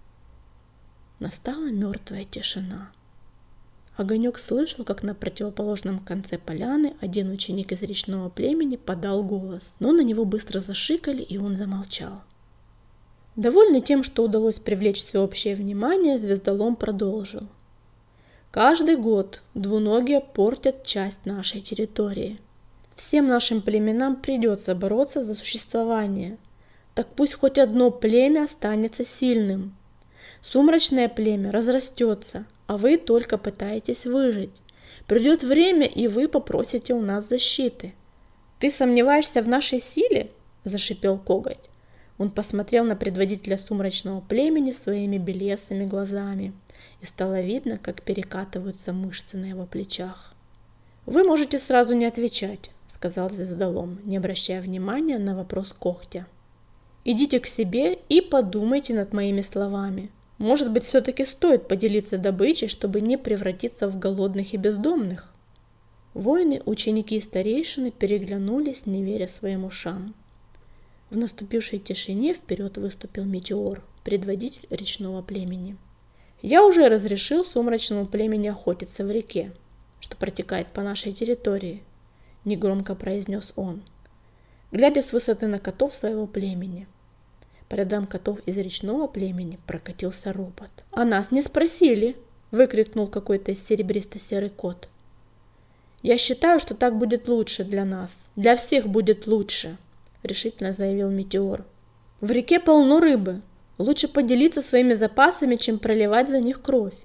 [SPEAKER 1] Настала мертвая тишина. Огонек слышал, как на противоположном конце поляны один ученик из речного племени подал голос, но на него быстро зашикали, и он замолчал. Довольный тем, что удалось привлечь всеобщее внимание, звездолом продолжил. Каждый год двуногие портят часть нашей территории. Всем нашим племенам придется бороться за существование. Так пусть хоть одно племя останется сильным. Сумрачное племя разрастется, а вы только пытаетесь выжить. Придет время, и вы попросите у нас защиты. Ты сомневаешься в нашей силе? Зашипел Коготь. Он посмотрел на предводителя сумрачного племени своими белесыми глазами, и стало видно, как перекатываются мышцы на его плечах. Вы можете сразу не отвечать, сказал звездолом, не обращая внимания на вопрос Когтя. Идите к себе и подумайте над моими словами. Может быть, все-таки стоит поделиться добычей, чтобы не превратиться в голодных и бездомных? Воины, ученики и старейшины переглянулись, не веря своим ушам. В наступившей тишине вперед выступил Метеор, предводитель речного племени. Я уже разрешил сумрачному племени охотиться в реке, что протекает по нашей территории, негромко произнес он, глядя с высоты на котов своего племени. По рядам котов из речного племени прокатился ропот. «А нас не спросили!» – выкрикнул какой-то серебристо-серый кот. «Я считаю, что так будет лучше для нас. Для всех будет лучше!» – решительно заявил Метеор. «В реке полно рыбы. Лучше поделиться своими запасами, чем проливать за них кровь».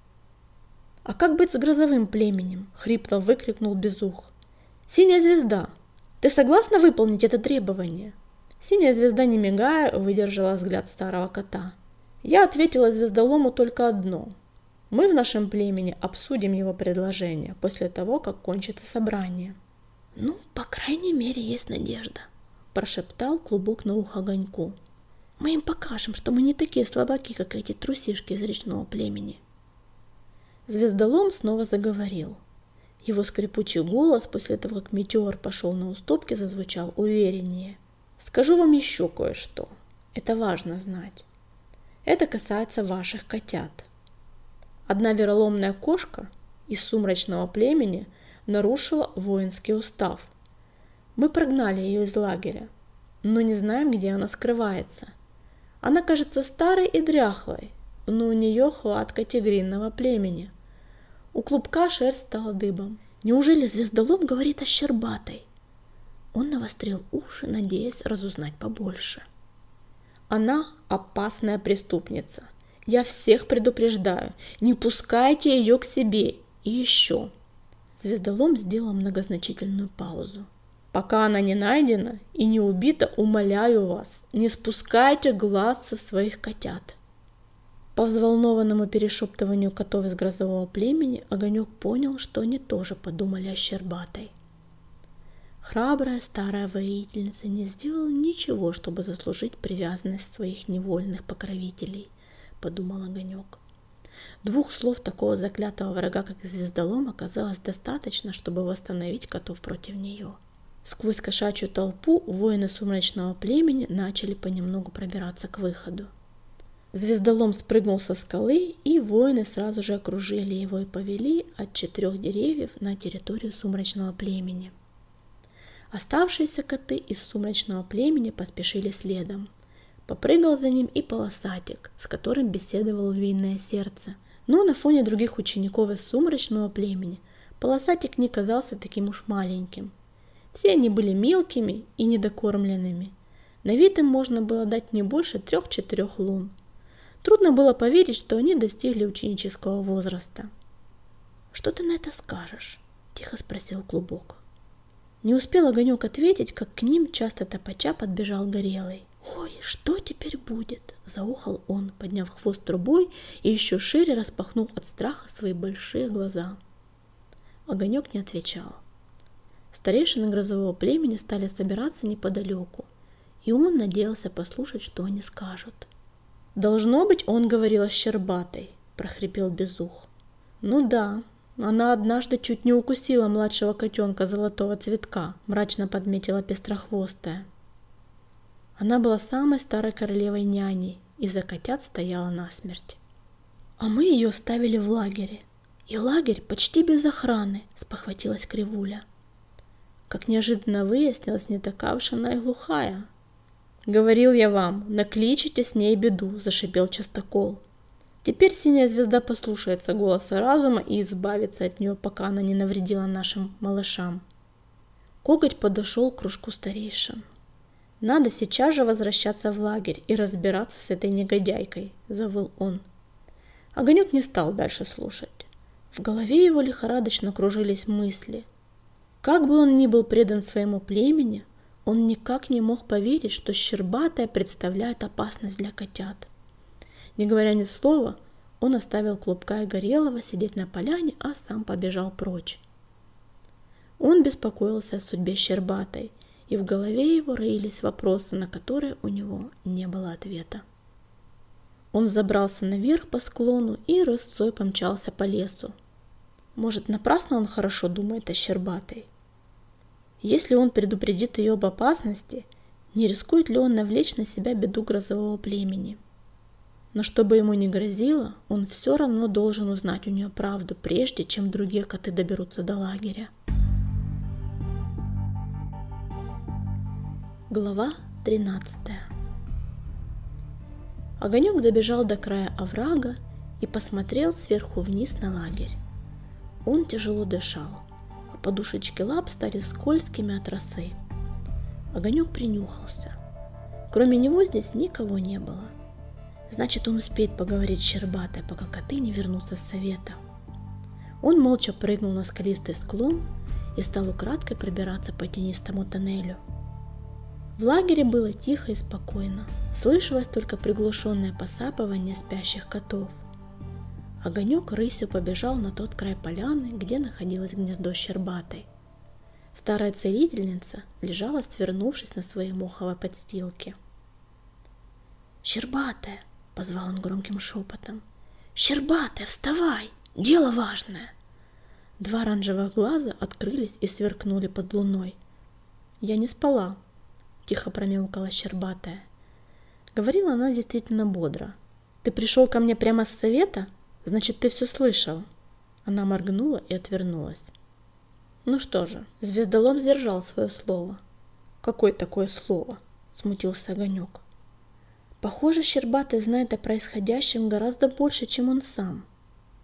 [SPEAKER 1] «А как быть с грозовым племенем?» – хрипло выкрикнул Безух. «Синяя звезда, ты согласна выполнить это требование?» Синяя звезда, не мигая, выдержала взгляд старого кота. Я ответила звездолому только одно. Мы в нашем племени обсудим его предложение после того, как кончится собрание. «Ну, по крайней мере, есть надежда», – прошептал клубок на ухо Огоньку. «Мы им покажем, что мы не такие слабаки, как эти трусишки из речного племени». Звездолом снова заговорил. Его скрипучий голос после того, как Метеор пошел на уступки, зазвучал увереннее. «Скажу вам еще кое-что. Это важно знать. Это касается ваших котят. Одна вероломная кошка из сумрачного племени нарушила воинский устав. Мы прогнали ее из лагеря, но не знаем, где она скрывается. Она кажется старой и дряхлой, но у нее хватка тигринного племени. У клубка шерсть стала дыбом. Неужели звездолом говорит о Щербатой? Он навострил уши, надеясь разузнать побольше. Она опасная преступница. Я всех предупреждаю, не пускайте ее к себе. И еще. Звездолом сделал многозначительную паузу. Пока она не найдена и не убита, умоляю вас, не спускайте глаз со своих котят. По взволнованному перешептыванию котов из грозового племени Огонек понял, что они тоже подумали о Щербатой. Храбрая старая воительница не сделала ничего, чтобы заслужить привязанность своих невольных покровителей, подумал Огонек. 2 слов такого заклятого врага, как Звездолом, оказалось достаточно, чтобы восстановить котов против нее. Сквозь кошачью толпу воины сумрачного племени начали понемногу пробираться к выходу. Звездолом спрыгнул со скалы, и воины сразу же окружили его и повели от 4 деревьев на территорию сумрачного племени. Оставшиеся коты из сумрачного племени поспешили следом. Попрыгал за ним и полосатик, с которым беседовал львиное сердце. Но на фоне других учеников из сумрачного племени полосатик не казался таким уж маленьким. Все они были мелкими и недокормленными. На вид им можно было дать не больше 3-4 лун. Трудно было поверить, что они достигли ученического возраста. «Что ты на это скажешь?» – тихо спросил Клубок. Не успел Огонек ответить, как к ним, часто топача, подбежал Горелый. «Ой, что теперь будет?» – заухал он, подняв хвост трубой и еще шире распахнув от страха свои большие глаза. Огонек не отвечал. Старейшины грозового племени стали собираться неподалеку, и он надеялся послушать, что они скажут. «Должно быть, он говорил о Щербатой», – прохрипел Безух. «Ну да, она однажды чуть не укусила младшего котенка Золотого Цветка», – мрачно подметила Пестрохвостая. Она была самой старой королевой няней и за котят стояла насмерть. «А мы ее оставили в лагере. И лагерь почти без охраны», – спохватилась Кривуля. Как неожиданно выяснилось, не такая уж она и глухая. «Говорил я вам, накличите с ней беду», – зашипел Частокол. «Теперь синяя звезда послушается голоса разума и избавится от нее, пока она не навредила нашим малышам». Коготь подошел к кружку старейшин. «Надо сейчас же возвращаться в лагерь и разбираться с этой негодяйкой», – завыл он. Огонек не стал дальше слушать. В голове его лихорадочно кружились мысли. Как бы он ни был предан своему племени, он никак не мог поверить, что Щербатая представляет опасность для котят. Не говоря ни слова, он оставил Клубка и Горелого сидеть на поляне, а сам побежал прочь. Он беспокоился о судьбе Щербатой, и в голове его роились вопросы, на которые у него не было ответа. Он взобрался наверх по склону и рысцой помчался по лесу. Может, напрасно он хорошо думает о Щербатой? Если он предупредит ее об опасности, не рискует ли он навлечь на себя беду грозового племени? Но что бы ему ни грозило, он все равно должен узнать у нее правду, прежде чем другие коты доберутся до лагеря. Глава 13. Огонек добежал до края оврага и посмотрел сверху вниз на лагерь. Он тяжело дышал, а подушечки лап стали скользкими от росы. Огонек принюхался. Кроме него здесь никого не было. Значит, он успеет поговорить с Щербатой, пока коты не вернутся с совета. Он молча прыгнул на скалистый склон и стал украдкой пробираться по тенистому тоннелю. В лагере было тихо и спокойно, слышалось только приглушенное посапывание спящих котов. Огонек рысью побежал на тот край поляны, где находилось гнездо Щербатой. Старая целительница лежала, свернувшись на своей моховой подстилке. «Щербатая!» — позвал он громким шепотом. «Щербатая, вставай! Дело важное!» 2 оранжевых глаза открылись и сверкнули под луной. «Я не спала», — тихо промяукала Щербатая. Говорила она действительно бодро. «Ты пришел ко мне прямо с совета? Значит, ты все слышал». Она моргнула и отвернулась. «Ну что же, Звездолом сдержал свое слово». «Какое такое слово?» — смутился Огонек. «Похоже, Щербатый знает о происходящем гораздо больше, чем он сам».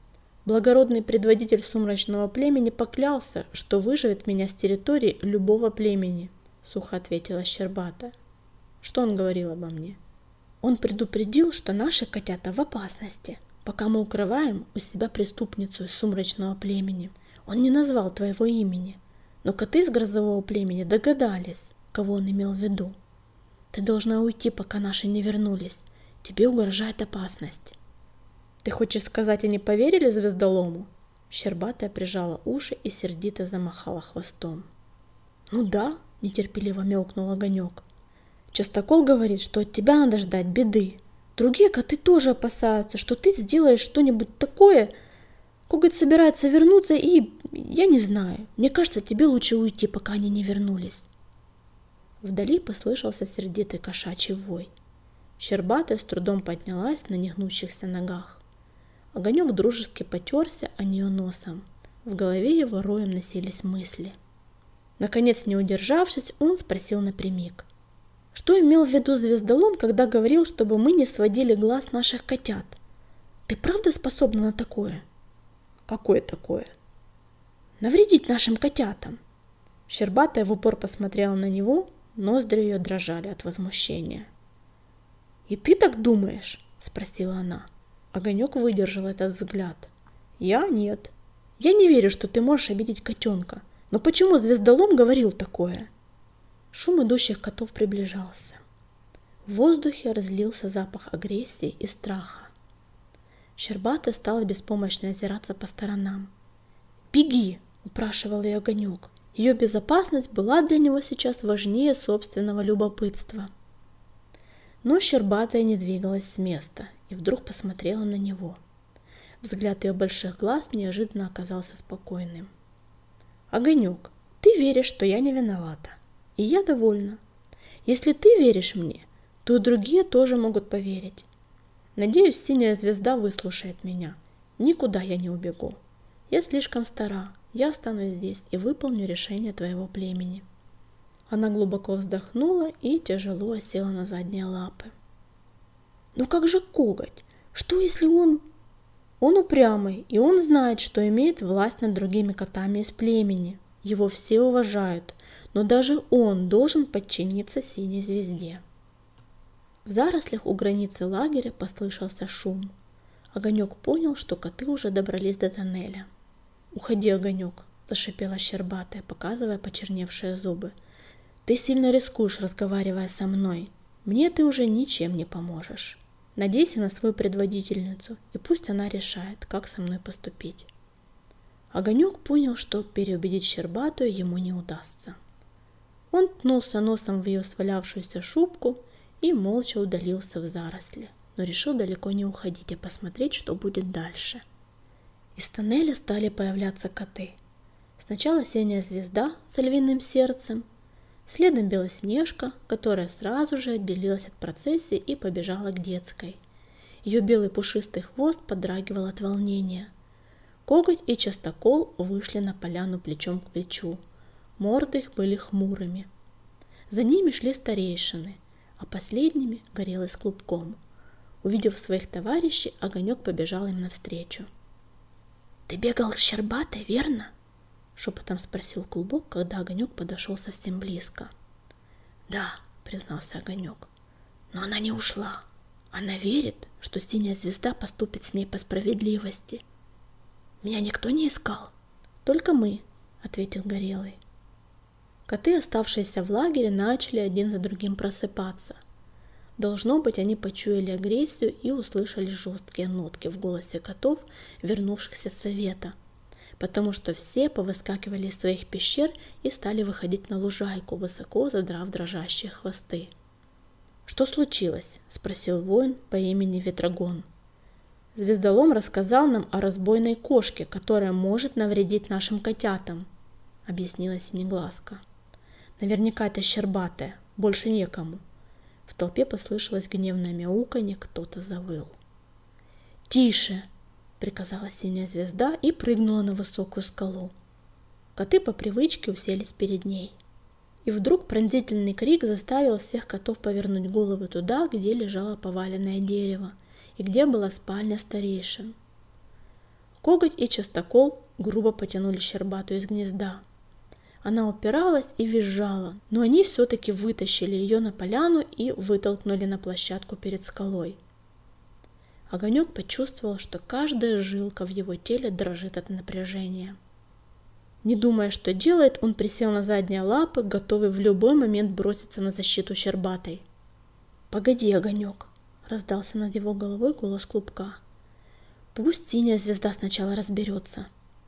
[SPEAKER 1] Благородный предводитель сумрачного племени поклялся, что выживет меня с территории любого племени, сухо ответила Щербатая. Что он говорил обо мне? Он предупредил, что наши котята в опасности, пока мы укрываем у себя преступницу из сумрачного племени. Он не назвал твоего имени, но коты из грозового племени догадались, кого он имел в виду. Ты должна уйти, пока наши не вернулись. Тебе угрожает опасность. Ты хочешь сказать, они поверили звездолому? Щербатая прижала уши и сердито замахала хвостом. Ну да, нетерпеливо мяукнул Огонек. Частокол говорит, что от тебя надо ждать беды. Другие коты тоже опасаются, что ты сделаешь что-нибудь такое. Коготь собирается вернуться и... Я не знаю. Мне кажется, тебе лучше уйти, пока они не вернулись. Вдали послышался сердитый кошачий вой. Щербатая с трудом поднялась на негнущихся ногах. Огонек дружески потерся о нее носом. В голове его роем носились мысли. Наконец, не удержавшись, он спросил напрямик. Что имел в виду звездолом, когда говорил, чтобы мы не сводили глаз наших котят? Ты правда способна на такое? Какое такое? Навредить нашим котятам. Щербатая в упор посмотрела на него, ноздри ее дрожали от возмущения. И ты так думаешь? Спросила она. Огонек выдержал этот взгляд. Я нет. Я не верю, что ты можешь обидеть котенка. Но почему звездолом говорил такое? Шум идущих котов приближался. В воздухе разлился запах агрессии и страха. Щербатая стала беспомощно озираться по сторонам. «Беги!» – упрашивал ее Огонек. Ее безопасность была для него сейчас важнее собственного любопытства. Но Щербатая не двигалась с места и вдруг посмотрела на него. Взгляд ее больших глаз неожиданно оказался спокойным. «Огонек, ты веришь, что я не виновата. И я довольна. Если ты веришь мне, то и другие тоже могут поверить. Надеюсь, синяя звезда выслушает меня. Никуда я не убегу. Я слишком стара. Я останусь здесь и выполню решение твоего племени». Она глубоко вздохнула и тяжело осела на задние лапы. «Но как же Коготь? Что если он...» «Он упрямый, и он знает, что имеет власть над другими котами из племени. Его все уважают, но даже он должен подчиниться синей звезде». В зарослях у границы лагеря послышался шум. Огонек понял, что коты уже добрались до тоннеля. «Уходи, Огонек», – зашипела Щербатая, показывая почерневшие зубы. «Ты сильно рискуешь, разговаривая со мной. Мне ты уже ничем не поможешь. Надейся на свою предводительницу, и пусть она решает, как со мной поступить». Огонек понял, что переубедить Щербатую ему не удастся. Он ткнулся носом в ее свалявшуюся шубку и молча удалился в заросли, но решил далеко не уходить, а посмотреть, что будет дальше. Из тоннеля стали появляться коты. Сначала синяя звезда с львиным сердцем, следом Белоснежка, которая сразу же отделилась от процессии и побежала к детской. Ее белый пушистый хвост подрагивал от волнения. Коготь и Частокол вышли на поляну плечом к плечу. Морды их были хмурыми. За ними шли старейшины, а последними Горелый с Клубком. Увидев своих товарищей, Огонек побежал им навстречу. «Ты бегал к Щербатой, верно?» — шепотом спросил Клубок, когда Огонек подошел совсем близко. «Да», — признался Огонек, — «но она не ушла. Она верит, что синяя звезда поступит с ней по справедливости». «Меня никто не искал?» «Только мы», — ответил Горелый. Коты, оставшиеся в лагере, начали один за другим просыпаться. Должно быть, они почуяли агрессию и услышали жесткие нотки в голосе котов, вернувшихся с совета, потому что все повыскакивали из своих пещер и стали выходить на лужайку, высоко задрав дрожащие хвосты. «Что случилось?» – спросил воин по имени Ветрогон. «Звездолом рассказал нам о разбойной кошке, которая может навредить нашим котятам», – объяснила Синеглазка. «Наверняка это Щербатая, больше некому». В толпе послышалось гневное мяуканье, кто-то завыл. «Тише!» – приказала синяя звезда и прыгнула на высокую скалу. Коты по привычке уселись перед ней. И вдруг пронзительный крик заставил всех котов повернуть головы туда, где лежало поваленное дерево и где была спальня старейшин. Коготь и Частокол грубо потянули Щербатую из гнезда. Она упиралась и визжала, но они все-таки вытащили ее на поляну и вытолкнули на площадку перед скалой. Огонек почувствовал, что каждая жилка в его теле дрожит от напряжения. Не думая, что делает, он присел на задние лапы, готовый в любой момент броситься на защиту Щербатой. «Погоди, Огонек!» — раздался над его головой голос Клубка. «Пусть синяя звезда сначала разберется».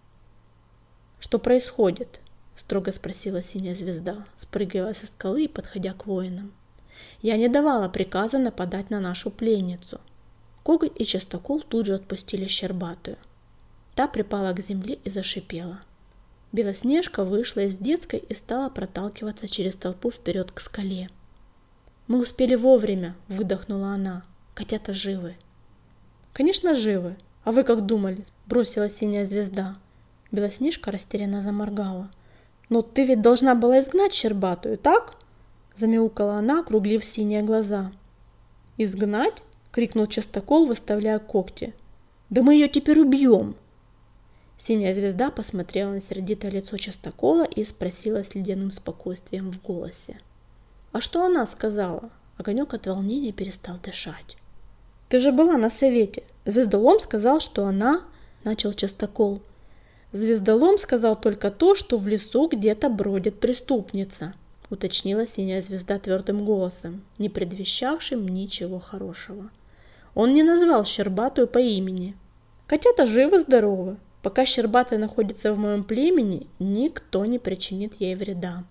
[SPEAKER 1] «Что происходит?» — строго спросила синяя звезда, спрыгивая со скалы и подходя к воинам. «Я не давала приказа нападать на нашу пленницу». Коготь и Частокол тут же отпустили Щербатую. Та припала к земле и зашипела. Белоснежка вышла из детской и стала проталкиваться через толпу вперед к скале. «Мы успели вовремя», — выдохнула она. «Котята живы». «Конечно, живы. А вы как думали?» — бросила синяя звезда. Белоснежка растерянно заморгала. «Но ты ведь должна была изгнать Щербатую, так?» — замяукала она, округлив синие глаза. «Изгнать?» — крикнул Частокол, выставляя когти. «Да мы ее теперь убьем!» Синяя звезда посмотрела на сердитое лицо Частокола и спросила с ледяным спокойствием в голосе. «А что она сказала?» Огонек от волнения перестал дышать. «Ты же была на совете. Звездолом сказал, что она...» — начал Частокол. «Звездолом сказал только то, что в лесу где-то бродит преступница», — уточнила синяя звезда твердым голосом, не предвещавшим ничего хорошего. «Он не назвал Щербатую по имени. Котята живы-здоровы. Пока Щербатая находится в моем племени, никто не причинит ей вреда».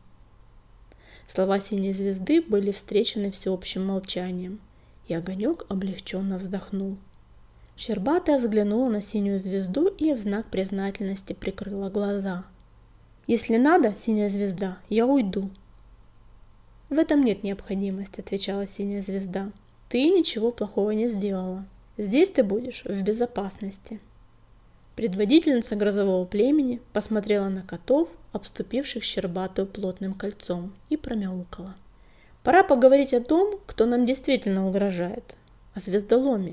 [SPEAKER 1] Слова синей звезды были встречены всеобщим молчанием, и Огонек облегченно вздохнул. Щербатая взглянула на синюю звезду и в знак признательности прикрыла глаза. «Если надо, синяя звезда, я уйду». «В этом нет необходимости», — отвечала синяя звезда. «Ты ничего плохого не сделала. Здесь ты будешь в безопасности». Предводительница грозового племени посмотрела на котов, обступивших Щербатую плотным кольцом, и промяукала. «Пора поговорить о том, кто нам действительно угрожает, о звездоломе.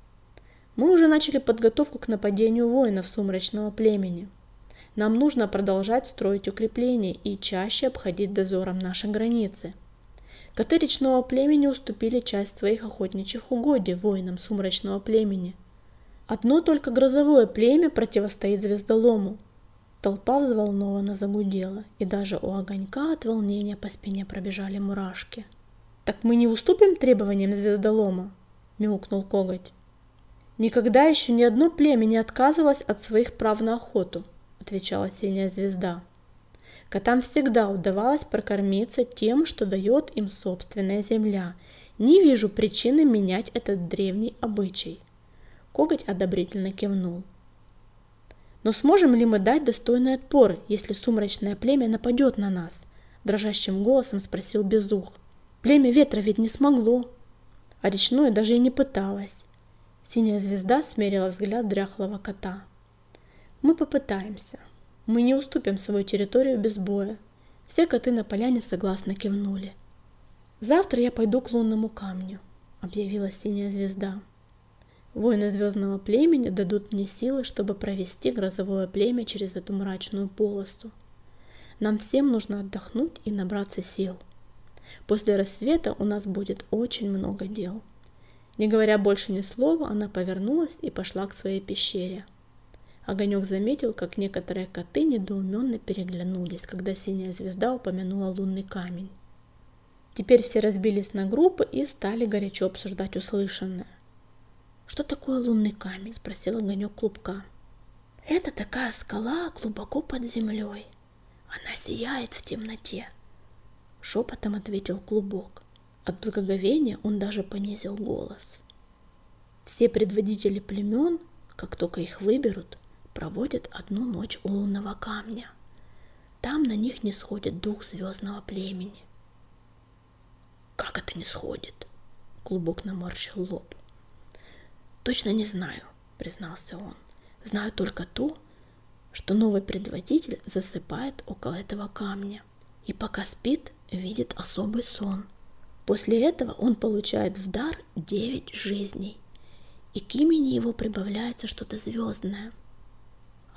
[SPEAKER 1] Мы уже начали подготовку к нападению воинов сумрачного племени. Нам нужно продолжать строить укрепления и чаще обходить дозором наши границы. Коты речного племени уступили часть своих охотничьих угодий воинам сумрачного племени. Одно только грозовое племя противостоит звездолому». Толпа взволнованно загудела, и даже у Огонька от волнения по спине пробежали мурашки. «Так мы не уступим требованиям звездолома?» — мяукнул Коготь. «Никогда еще ни одно племя не отказывалось от своих прав на охоту», — отвечала синяя звезда. «Котам всегда удавалось прокормиться тем, что дает им собственная земля. Не вижу причины менять этот древний обычай». Коготь одобрительно кивнул. «Но сможем ли мы дать достойный отпор, если сумрачное племя нападет на нас?» — дрожащим голосом спросил Безух. «Племя ветра ведь не смогло, а речное даже и не пыталось». Синяя звезда смерила взгляд дряхлого кота. «Мы попытаемся. Мы не уступим свою территорию без боя». Все коты на поляне согласно кивнули. «Завтра я пойду к лунному камню», — объявила синяя звезда. «Воины звездного племени дадут мне силы, чтобы провести грозовое племя через эту мрачную полосу. Нам всем нужно отдохнуть и набраться сил. После рассвета у нас будет очень много дел». Не говоря больше ни слова, она повернулась и пошла к своей пещере. Огонек заметил, как некоторые коты недоуменно переглянулись, когда синяя звезда упомянула лунный камень. Теперь все разбились на группы и стали горячо обсуждать услышанное. «Что такое лунный камень?» — спросил Огонек Клубка. «Это такая скала глубоко под землей. Она сияет в темноте», — шепотом ответил Клубок. От благоговения он даже понизил голос. «Все предводители племен, как только их выберут, проводят одну ночь у лунного камня. Там на них не сходит дух звездного племени». «Как это не сходит?» — Клубок наморщил лоб. «Точно не знаю», — признался он. «Знаю только то, что новый предводитель засыпает около этого камня и пока спит, видит особый сон. После этого он получает в дар 9 жизней, и к имени его прибавляется что-то звездное.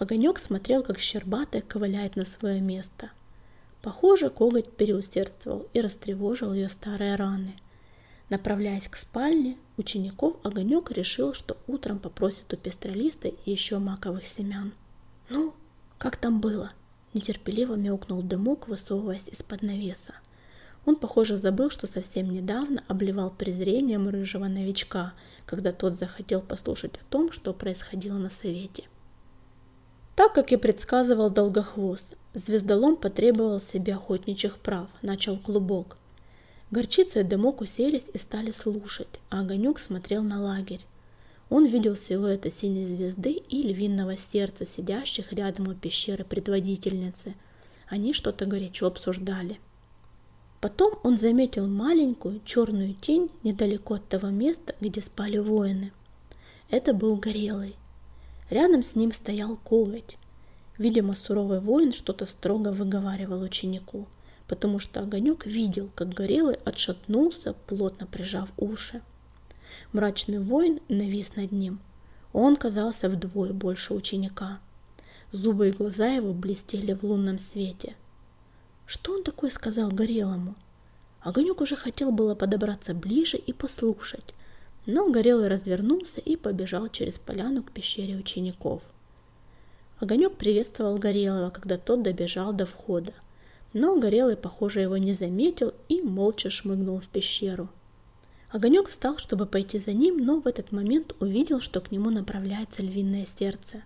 [SPEAKER 1] Огонек смотрел, как Щербатая ковыляет на свое место. Похоже, коготь переусердствовал и растревожил ее старые раны. Направляясь к спальне учеников, Огонек решил, что утром попросит у пестролиста еще маковых семян. «Ну, как там было?» – нетерпеливо мяукнул Дымок, высовываясь из-под навеса. Он, похоже, забыл, что совсем недавно обливал презрением рыжего новичка, когда тот захотел послушать о том, что происходило на совете. Так, как и предсказывал Долгохвост, Звездолом потребовал себе охотничьих прав, начал Клубок. Горчица и Дымок уселись и стали слушать, а Огонек смотрел на лагерь. Он видел силуэты синей звезды и львиного сердца, сидящих рядом у пещеры предводительницы. Они что-то горячо обсуждали. Потом он заметил маленькую черную тень недалеко от того места, где спали воины. Это был Горелый. Рядом с ним стоял Коготь. Видимо, суровый воин что-то строго выговаривал ученику, потому что Огонек видел, как Горелый отшатнулся, плотно прижав уши. Мрачный воин навис над ним. Он казался вдвое больше ученика. Зубы и глаза его блестели в лунном свете. Что он такое сказал Горелому? Огонек уже хотел было подобраться ближе и послушать, но Горелый развернулся и побежал через поляну к пещере учеников. Огонек приветствовал Горелого, когда тот добежал до входа, но Горелый, похоже, его не заметил и молча шмыгнул в пещеру. Огонек встал, чтобы пойти за ним, но в этот момент увидел, что к нему направляется львиное сердце.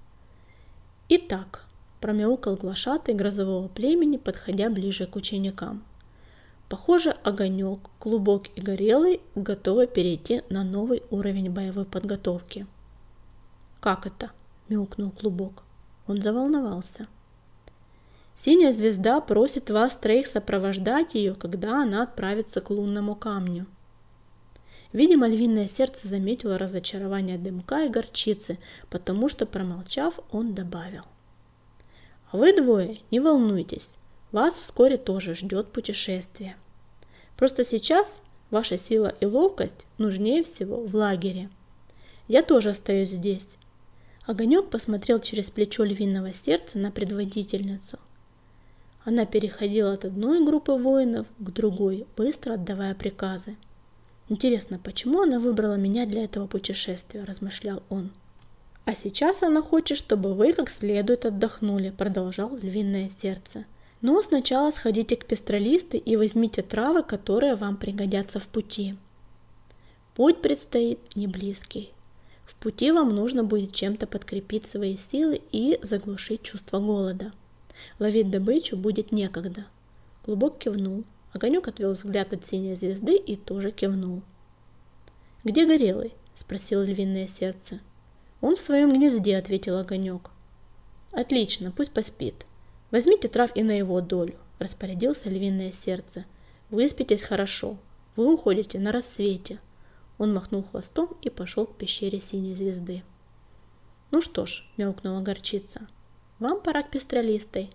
[SPEAKER 1] «Итак», – промяукал глашатай грозового племени, подходя ближе к ученикам. «Похоже, Огонек, Клубок и Горелый готовы перейти на новый уровень боевой подготовки». «Как это?» – мяукнул Клубок. Он заволновался. «Синяя звезда просит вас троих сопровождать ее, когда она отправится к лунному камню». Видимо, львиное сердце заметило разочарование Дымка и Горчицы, потому что, промолчав, он добавил: «А вы двое не волнуйтесь, вас вскоре тоже ждет путешествие. Просто сейчас ваша сила и ловкость нужнее всего в лагере. Я тоже остаюсь здесь». Огонек посмотрел через плечо львиного сердца на предводительницу. Она переходила от одной группы воинов к другой, быстро отдавая приказы. «Интересно, почему она выбрала меня для этого путешествия?» – размышлял он. «А сейчас она хочет, чтобы вы как следует отдохнули», – продолжал львиное сердце. «Но сначала сходите к пестролисты и возьмите травы, которые вам пригодятся в пути. Путь предстоит не близкий. В пути вам нужно будет чем-то подкрепить свои силы и заглушить чувство голода. Ловить добычу будет некогда». Клубок кивнул. Огонек отвел взгляд от синей звезды и тоже кивнул. «Где Горелый?» – спросил львиное сердце. «Он в своем гнезде», – ответил Огонек. «Отлично, пусть поспит. Возьмите трав и на его долю», – распорядился львиное сердце. «Выспитесь хорошо. Вы уходите на рассвете». Он махнул хвостом и пошел к пещере синей звезды. «Ну что ж», – мяукнула Горчица, – «вам пора к пестролистой».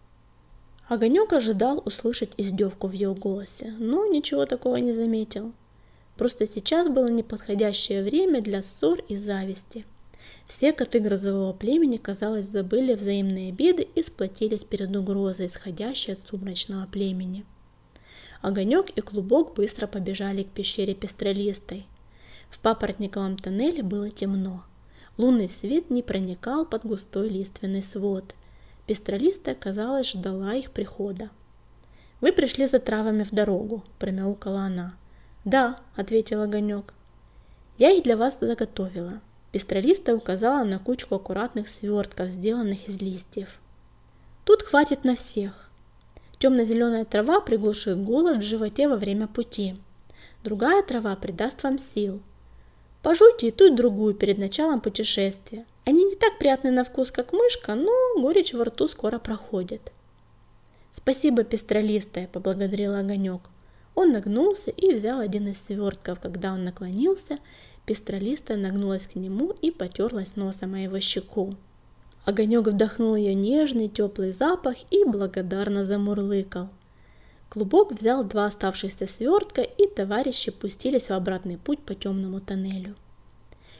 [SPEAKER 1] Огонек ожидал услышать издевку в ее голосе, но ничего такого не заметил. Просто сейчас было неподходящее время для ссор и зависти. Все коты грозового племени, казалось, забыли взаимные обиды и сплотились перед угрозой, исходящей от сумрачного племени. Огонек и Клубок быстро побежали к пещере пестролистой. В папоротниковом тоннеле было темно. Лунный свет не проникал под густой лиственный свод. Пестролистая, казалось, ждала их прихода. «Вы пришли за травами в дорогу», – промяукала она. «Да», – ответил Огонек. «Я их для вас заготовила». Пестролистая указала на кучку аккуратных свертков, сделанных из листьев. «Тут хватит на всех. Темно-зеленая трава приглушит голод в животе во время пути. Другая трава придаст вам сил. Пожуйте и ту, и другую перед началом путешествия. Они не так приятны на вкус, как мышка, но горечь во рту скоро проходит». «Спасибо, пестролистая», – поблагодарил Огонек. Он нагнулся и взял один из свертков. Когда он наклонился, пестролистая нагнулась к нему и потерлась носом о его щеку. Огонек вдохнул ее нежный теплый запах и благодарно замурлыкал. Клубок взял 2 оставшихся свертка, и товарищи пустились в обратный путь по темному тоннелю.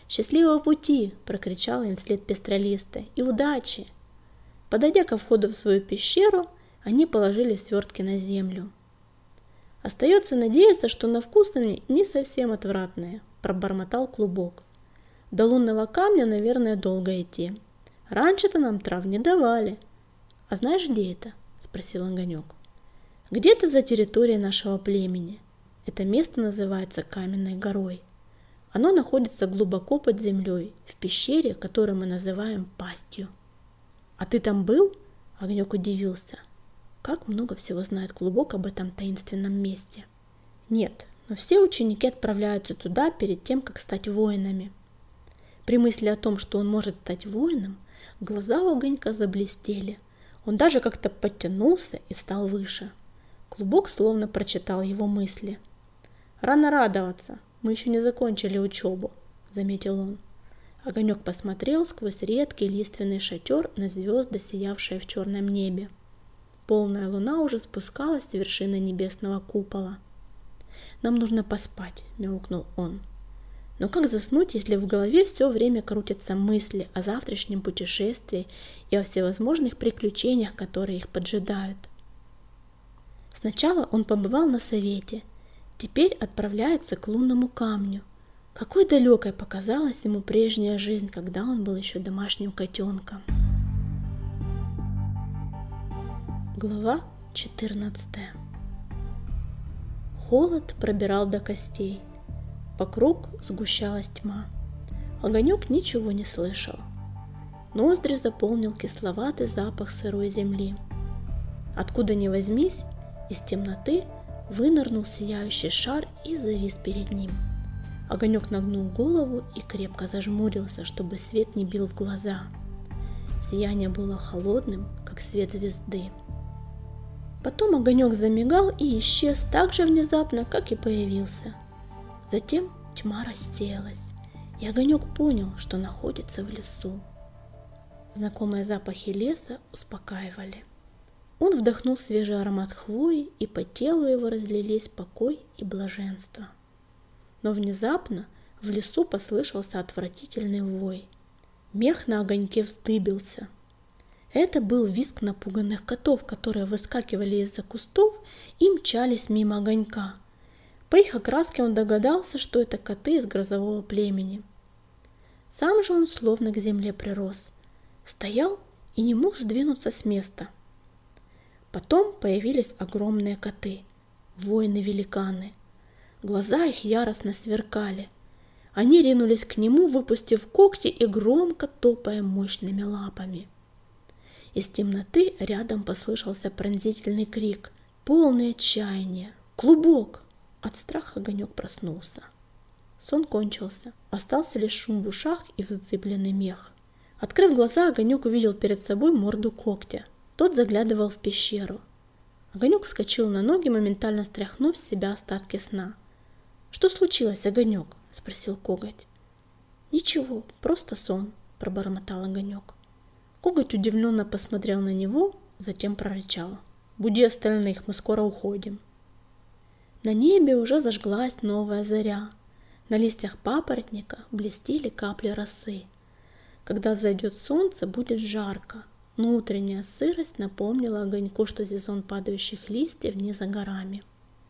[SPEAKER 1] «Счастливого пути!» – прокричала им вслед пестролиста. «И удачи!» Подойдя ко входу в свою пещеру, они положили свертки на землю. «Остается надеяться, что на вкус они не совсем отвратные», – пробормотал Клубок. «До лунного камня, наверное, долго идти. Раньше-то нам трав не давали». «А знаешь, где это?» – спросил Огонек. «Где-то за территорией нашего племени. Это место называется Каменной горой. Оно находится глубоко под землей, в пещере, которую мы называем Пастью». «А ты там был?» – Огонек удивился. Как много всего знает Клубок об этом таинственном месте. Нет, но все ученики отправляются туда перед тем, как стать воинами. При мысли о том, что он может стать воином, глаза у Огонька заблестели. Он даже как-то подтянулся и стал выше. Клубок словно прочитал его мысли. «Рано радоваться, мы еще не закончили учебу», — заметил он. Огонек посмотрел сквозь редкий лиственный шатер на звезды, сиявшие в черном небе. Полная луна уже спускалась с вершины небесного купола. «Нам нужно поспать», — мяукнул он. «Но как заснуть, если в голове все время крутятся мысли о завтрашнем путешествии и о всевозможных приключениях, которые их поджидают?» Сначала он побывал на совете, теперь отправляется к лунному камню. Какой далекой показалась ему прежняя жизнь, когда он был еще домашним котенком. Глава 14. Холод пробирал до костей. Вокруг сгущалась тьма. Огонек ничего не слышал. Ноздри заполнил кисловатый запах сырой земли. Откуда ни возьмись, из темноты вынырнул сияющий шар и завис перед ним. Огонек нагнул голову и крепко зажмурился, чтобы свет не бил в глаза. Сияние было холодным, как свет звезды. Потом огонек замигал и исчез так же внезапно, как и появился. Затем тьма рассеялась, и огонек понял, что находится в лесу. Знакомые запахи леса успокаивали. Он вдохнул свежий аромат хвои, и по телу его разлились покой и блаженство. Но внезапно в лесу послышался отвратительный вой. Мех на огоньке вздыбился. Это был визг напуганных котов, которые выскакивали из-за кустов и мчались мимо огонька. По их окраске он догадался, что это коты из грозового племени. Сам же он словно к земле прирос, стоял и не мог сдвинуться с места. Потом появились огромные коты, воины-великаны. Глаза их яростно сверкали. Они ринулись к нему, выпустив когти и громко топая мощными лапами. Из темноты рядом послышался пронзительный крик, полный отчаяния. «Клубок!» От страха огонек проснулся. Сон кончился, остался лишь шум в ушах и вздыбленный мех. Открыв глаза, огонек увидел перед собой морду когтя. Тот заглядывал в пещеру. Огонек вскочил на ноги, моментально стряхнув с себя остатки сна. «Что случилось, Огонек?» – спросил коготь. «Ничего, просто сон», – пробормотал огонек. Коготь удивленно посмотрел на него, затем прорычал: «Буди остальных, мы скоро уходим». На небе уже зажглась новая заря. На листьях папоротника блестели капли росы. Когда взойдет солнце, будет жарко, но утренняя сырость напомнила огоньку, что сезон падающих листьев не за горами.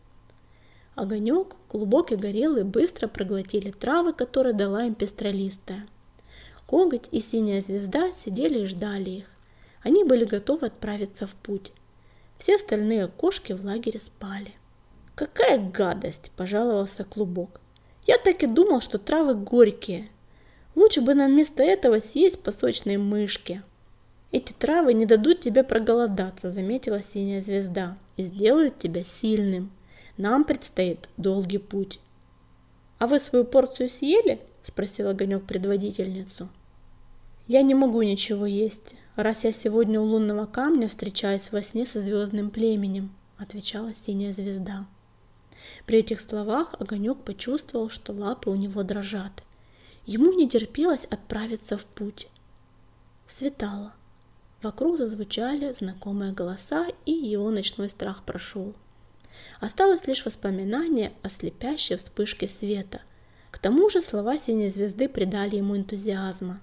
[SPEAKER 1] Огонек, Клубок и Горелый быстро проглотили травы, которые дала им пестролистая. Коготь и Синяя Звезда сидели и ждали их. Они были готовы отправиться в путь. Все остальные кошки в лагере спали. «Какая гадость!» – пожаловался Клубок. «Я так и думал, что травы горькие. Лучше бы нам вместо этого съесть по сочной мышке». «Эти травы не дадут тебе проголодаться», – заметила Синяя Звезда, – «и сделают тебя сильным. Нам предстоит долгий путь». «А вы свою порцию съели?» – спросил Огонек предводительницу. «Я не могу ничего есть, раз я сегодня у лунного камня встречаюсь во сне со звездным племенем», – отвечала Синяя Звезда. При этих словах Огонек почувствовал, что лапы у него дрожат. Ему не терпелось отправиться в путь. Светало. Вокруг зазвучали знакомые голоса, и его ночной страх прошел. Осталось лишь воспоминание о слепящей вспышке света, К тому же слова синей звезды придали ему энтузиазма.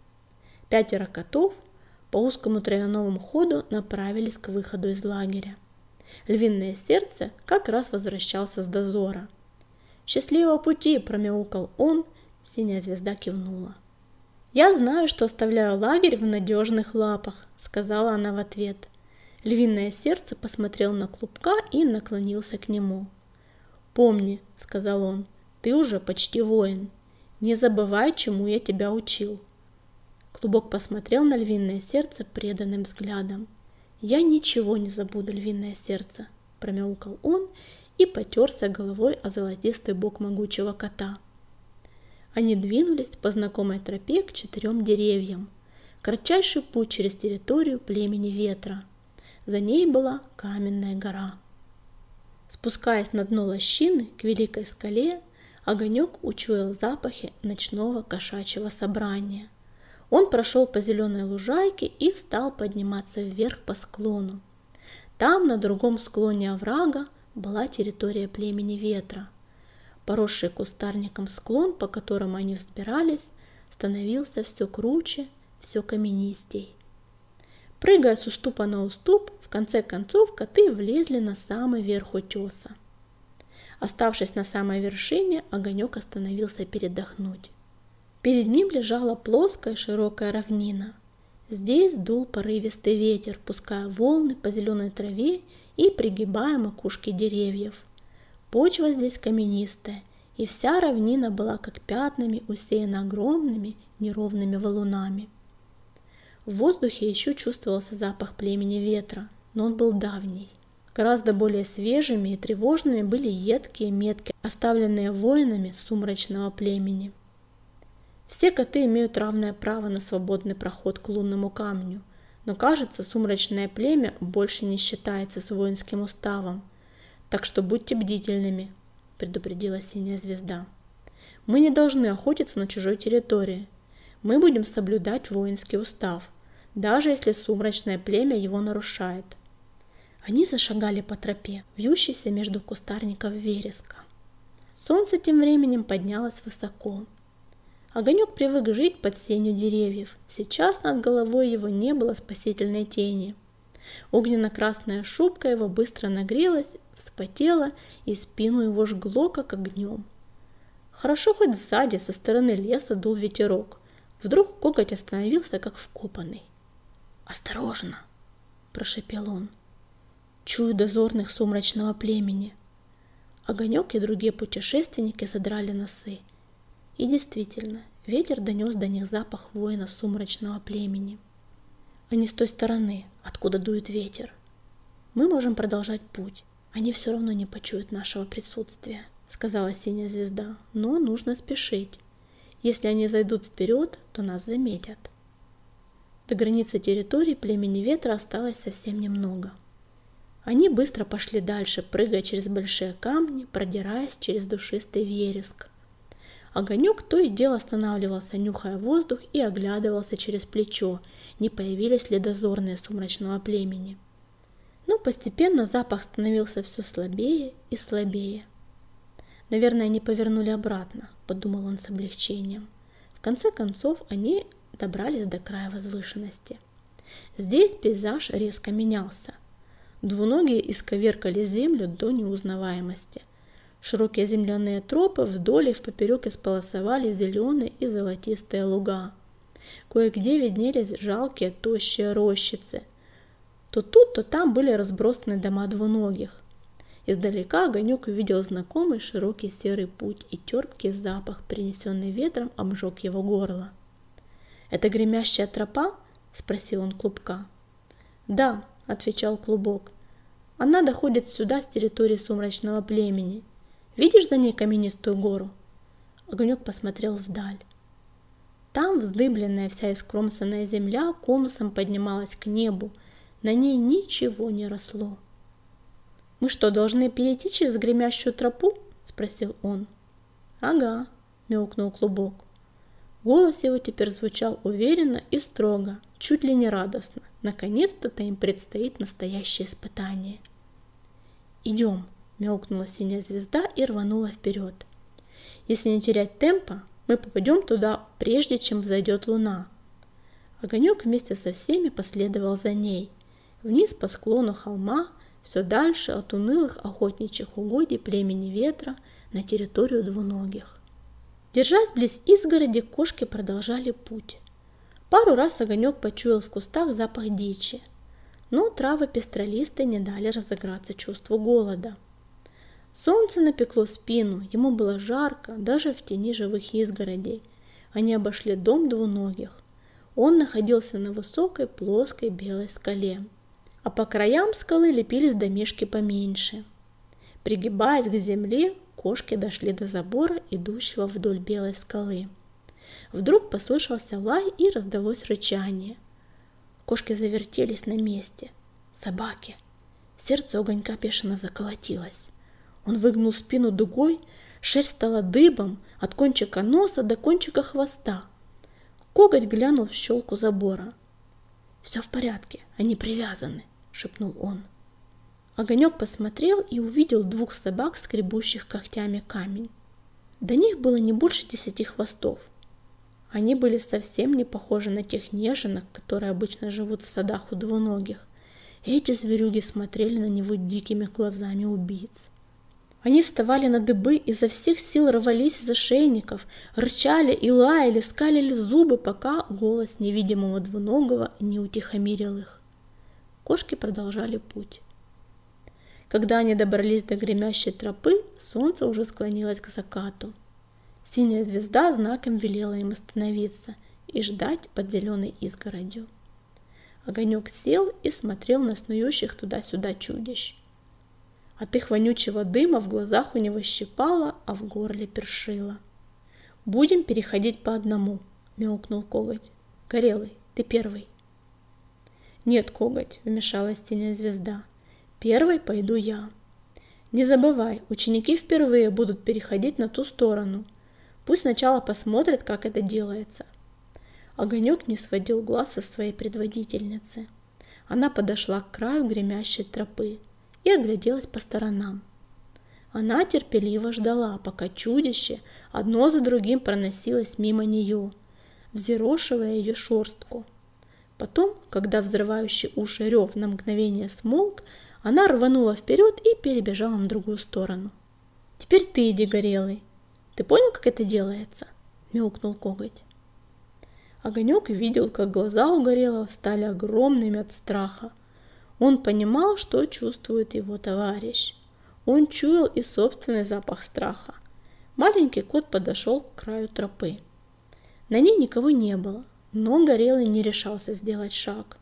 [SPEAKER 1] 5 котов по узкому травяному ходу направились к выходу из лагеря. Львиное сердце как раз возвращался с дозора. «Счастливого пути!» – промяукал он, синяя звезда кивнула. «Я знаю, что оставляю лагерь в надежных лапах», – сказала она в ответ. Львиное сердце посмотрел на Клубка и наклонился к нему. «Помни», – сказал он, – «ты уже почти воин. Не забывай, чему я тебя учил». Клубок посмотрел на львиное сердце преданным взглядом. «Я ничего не забуду, львиное сердце», – промяукал он и потерся головой о золотистый бок могучего кота. Они двинулись по знакомой тропе к 4 деревьям. Кратчайший путь через территорию племени ветра. За ней была каменная гора. Спускаясь на дно лощины к великой скале, Огонек учуял запахи ночного кошачьего собрания. Он прошел по зеленой лужайке и стал подниматься вверх по склону. Там, на другом склоне оврага, была территория племени ветра. Поросший кустарником склон, по которому они взбирались, становился все круче, все каменистей. Прыгая с уступа на уступ, в конце концов коты влезли на самый верх утеса. Оставшись на самой вершине, Огонек остановился передохнуть. Перед ним лежала плоская широкая равнина. Здесь дул порывистый ветер, пуская волны по зеленой траве и пригибая макушки деревьев. Почва здесь каменистая, и вся равнина была как пятнами усеяна огромными неровными валунами. В воздухе еще чувствовался запах племени ветра, но он был давний. Гораздо более свежими и тревожными были едкие метки, оставленные воинами сумрачного племени. Все коты имеют равное право на свободный проход к лунному камню, но, кажется, сумрачное племя больше не считается с воинским уставом. Так что будьте бдительными, предупредила синяя звезда. Мы не должны охотиться на чужой территории. Мы будем соблюдать воинский устав, даже если сумрачное племя его нарушает. Они зашагали по тропе, вьющейся между кустарников вереска. Солнце тем временем поднялось высоко. Огонек привык жить под сенью деревьев. Сейчас над головой его не было спасительной тени. Огненно-красная шубка его быстро нагрелась, вспотела, и спину его жгло, как огнем. Хорошо хоть сзади, со стороны леса, дул ветерок. Вдруг коготь остановился, как вкопанный. «Осторожно!» – прошепел он. «Чую дозорных сумрачного племени». Огонек и другие путешественники задрали носы. И действительно, ветер донес до них запах воина сумрачного племени. Они с той стороны, откуда дует ветер. Мы можем продолжать путь, они все равно не почуют нашего присутствия, сказала синяя звезда, но нужно спешить. Если они зайдут вперед, то нас заметят. До границы территории племени ветра осталось совсем немного. Они быстро пошли дальше, прыгая через большие камни, продираясь через душистый вереск. Огонек то и дело останавливался, нюхая воздух, и оглядывался через плечо, не появились ли дозорные сумрачного племени. Но постепенно запах становился все слабее и слабее. «Наверное, они повернули обратно», – подумал он с облегчением. В конце концов, они добрались до края возвышенности. Здесь пейзаж резко менялся. Двуногие исковеркали землю до неузнаваемости. Широкие земляные тропы вдоль и впоперек исполосовали зеленые и золотистые луга. Кое-где виднелись жалкие тощие рощицы. То тут, то там были разбросаны дома двуногих. Издалека Огонек увидел знакомый широкий серый путь, и терпкий запах, принесенный ветром, обжег его горло. «Это гремящая тропа?» – спросил он Клубка. «Да», – отвечал Клубок. «Она доходит сюда с территории сумрачного племени. Видишь за ней каменистую гору?» Огонек посмотрел вдаль. Там вздыбленная вся искромсанная земля конусом поднималась к небу. На ней ничего не росло. «Мы что, должны перейти через гремящую тропу?» – спросил он. «Ага», – мяукнул Клубок. Голос его теперь звучал уверенно и строго, чуть ли не радостно. Наконец-то им предстоит настоящее испытание. «Идем», – мяукнула синяя звезда и рванула вперед. Если не терять темпа, мы попадем туда, прежде чем взойдет луна. Огонек вместе со всеми последовал за ней, вниз по склону холма, все дальше от унылых охотничьих угодий племени ветра на территорию двуногих. Держась близ изгороди, кошки продолжали путь. Пару раз Огонек почуял в кустах запах дичи, но травы пестролистой не дали разыграться чувству голода. Солнце напекло спину, ему было жарко даже в тени живых изгородей. Они обошли дом двуногих. Он находился на высокой плоской белой скале, а по краям скалы лепились домишки поменьше. Пригибаясь к земле, кошки дошли до забора, идущего вдоль белой скалы. Вдруг послышался лай и раздалось рычание. Кошки завертелись на месте. Собаки. Сердце Огонька бешено заколотилось. Он выгнул спину дугой, шерсть стала дыбом от кончика носа до кончика хвоста. Коготь глянул в щелку забора. «Все в порядке, они привязаны», — шепнул он. Огонек посмотрел и увидел 2 собак, скребущих когтями камень. До них было не больше 10 хвостов. Они были совсем не похожи на тех неженок, которые обычно живут в садах у двуногих. Эти зверюги смотрели на него дикими глазами убийц. Они вставали на дыбы, изо всех сил рвались из ошейников, рычали и лаяли, скалили зубы, пока голос невидимого двуногого не утихомирил их. Кошки продолжали путь. Когда они добрались до гремящей тропы, солнце уже склонилось к закату. Синяя звезда знаком велела им остановиться и ждать под зеленой изгородью. Огонек сел и смотрел на снующих туда-сюда чудищ. От их вонючего дыма в глазах у него щипало, а в горле першило. «Будем переходить по одному», — мяукнул Коготь. «Горелый, ты первый». «Нет, Коготь», — вмешалась синяя звезда. «Первой пойду я. Не забывай, ученики впервые будут переходить на ту сторону. Пусть сначала посмотрят, как это делается». Огонек не сводил глаз со своей предводительницы. Она подошла к краю гремящей тропы и огляделась по сторонам. Она терпеливо ждала, пока чудище одно за другим проносилось мимо нее, взъерошивая ее шерстку. Потом, когда взрывающий уши рев на мгновение смолк, она рванула вперед и перебежала на другую сторону. «Теперь ты иди, Горелый. Ты понял, как это делается?» — мяукнул Коготь. Огонек видел, как глаза у Горелого стали огромными от страха. Он понимал, что чувствует его товарищ. Он чуял и собственный запах страха. Маленький кот подошел к краю тропы. На ней никого не было, но Горелый не решался сделать шаг.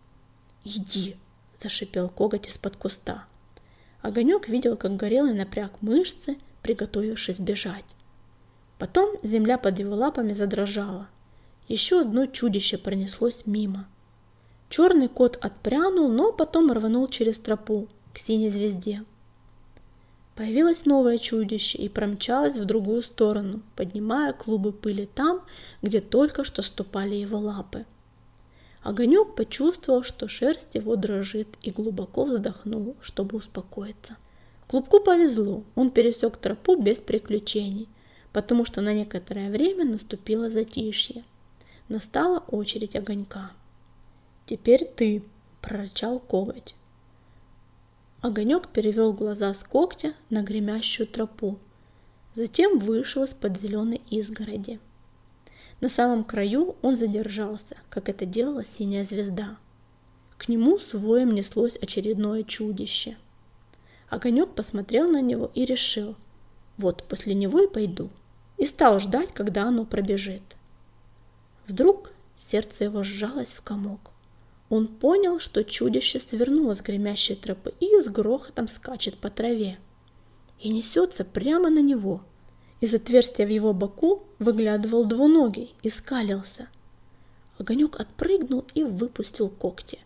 [SPEAKER 1] «Иди!» – зашипел Коготь из-под куста. Огонек видел, как Горелый напряг мышцы, приготовившись бежать. Потом земля под его лапами задрожала. Еще одно чудище пронеслось мимо. Черный кот отпрянул, но потом рванул через тропу к синей звезде. Появилось новое чудище и промчалось в другую сторону, поднимая клубы пыли там, где только что ступали его лапы. Огонек почувствовал, что шерсть его дрожит, и глубоко вздохнул, чтобы успокоиться. Клубку повезло, он пересек тропу без приключений, потому что на некоторое время наступило затишье. Настала очередь Огонька. «Теперь ты», – прорычал Коготь. Огонек перевел глаза с когтя на гремящую тропу, затем вышел из-под зеленой изгороди. На самом краю он задержался, как это делала синяя звезда. К нему с воем неслось очередное чудище. Огонек посмотрел на него и решил: вот после него и пойду. И стал ждать, когда оно пробежит. Вдруг сердце его сжалось в комок. Он понял, что чудище свернуло с гремящей тропы и с грохотом скачет по траве. И несется прямо на него. Из отверстия в его боку выглядывал двуногий и скалился. Огонек отпрыгнул и выпустил когти.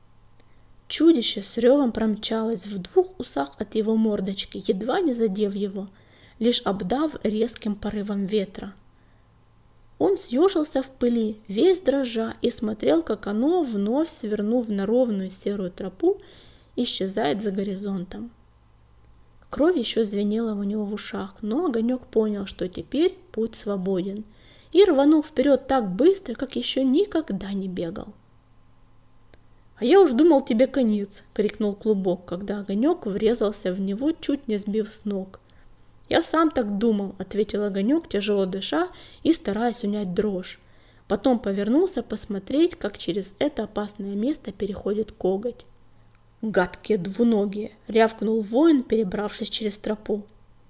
[SPEAKER 1] Чудище с ревом промчалось в 2 усах от его мордочки, едва не задев его, лишь обдав резким порывом ветра. Он съежился в пыли, весь дрожа, и смотрел, как оно, вновь свернув на ровную серую тропу, исчезает за горизонтом. Кровь еще звенела у него в ушах, но Огонек понял, что теперь путь свободен, и рванул вперед так быстро, как еще никогда не бегал. «А я уж думал, тебе конец!» — крикнул Клубок, когда Огонек врезался в него, чуть не сбив с ног. «Я сам так думал», — ответил Огонек, тяжело дыша и стараясь унять дрожь. Потом повернулся посмотреть, как через это опасное место переходит Коготь. «Гадкие двуногие!» — рявкнул воин, перебравшись через тропу.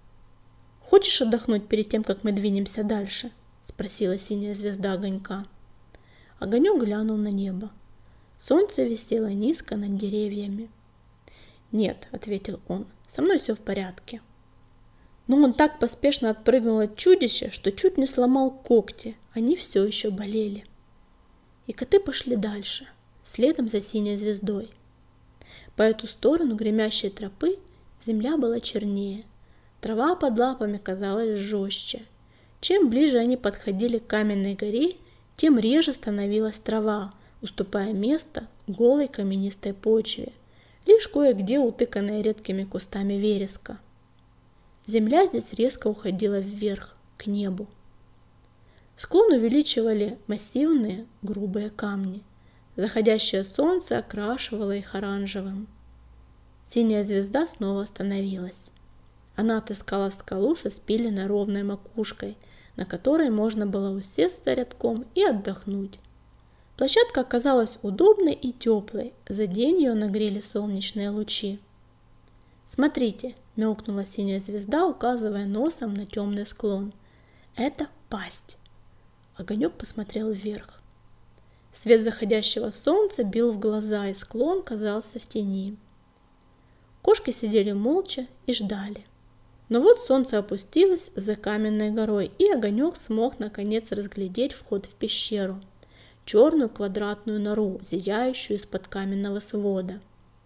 [SPEAKER 1] «Хочешь отдохнуть перед тем, как мы двинемся дальше?» — спросила синяя звезда Огонька. Огонек глянул на небо. Солнце висело низко над деревьями. «Нет», — ответил он, — «со мной все в порядке». Но он так поспешно отпрыгнул от чудища, что чуть не сломал когти, они все еще болели. И коты пошли дальше, следом за синей звездой. По эту сторону гремящей тропы земля была чернее, трава под лапами казалась жестче. Чем ближе они подходили к каменной горе, тем реже становилась трава, уступая место голой каменистой почве, лишь кое-где утыканной редкими кустами вереска. Земля здесь резко уходила вверх, к небу. Склон увеличивали массивные, грубые камни. Заходящее солнце окрашивало их оранжевым. Синяя звезда снова остановилась. Она отыскала скалу со спиленной ровной макушкой, на которой можно было усесться рядком и отдохнуть. Площадка оказалась удобной и теплой, за день ее нагрели солнечные лучи. «Смотрите», — мяукнула синяя звезда, указывая носом на темный склон. «Это пасть». Огонек посмотрел вверх. Свет заходящего солнца бил в глаза, и склон казался в тени. Кошки сидели молча и ждали. Но вот солнце опустилось за каменной горой, и Огонек смог наконец разглядеть вход в пещеру, черную квадратную нору, зияющую из-под каменного свода.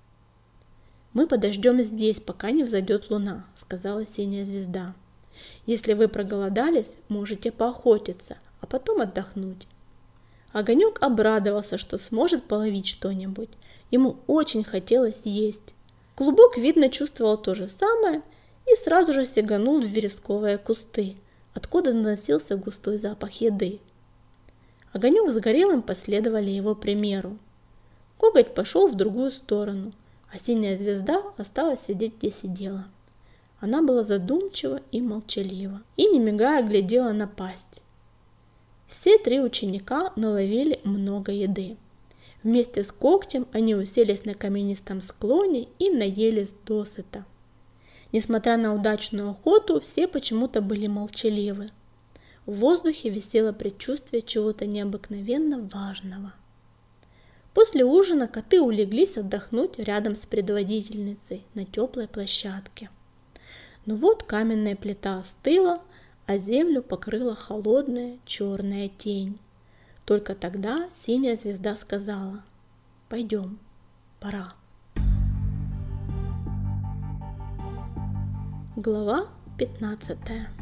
[SPEAKER 1] «Мы подождем здесь, пока не взойдет луна», — сказала синяя звезда. «Если вы проголодались, можете поохотиться, а потом отдохнуть». Огонек обрадовался, что сможет половить что-нибудь. Ему очень хотелось есть. Клубок, видно, чувствовал то же самое и сразу же сиганул в вересковые кусты, откуда доносился густой запах еды. Огонек с Горелым последовали его примеру. Коготь пошел в другую сторону, а синяя звезда осталась сидеть, где сидела. Она была задумчива и молчалива, и, не мигая, глядела на пасть. Все три ученика наловили много еды. Вместе с Когтем они уселись на каменистом склоне и наелись досыта. Несмотря на удачную охоту, все почему-то были молчаливы. В воздухе висело предчувствие чего-то необыкновенно важного. После ужина коты улеглись отдохнуть рядом с предводительницей на теплой площадке. Но вот каменная плита остыла, а землю покрыла холодная черная тень. Только тогда синяя звезда сказала: «Пойдем, пора». Глава 15.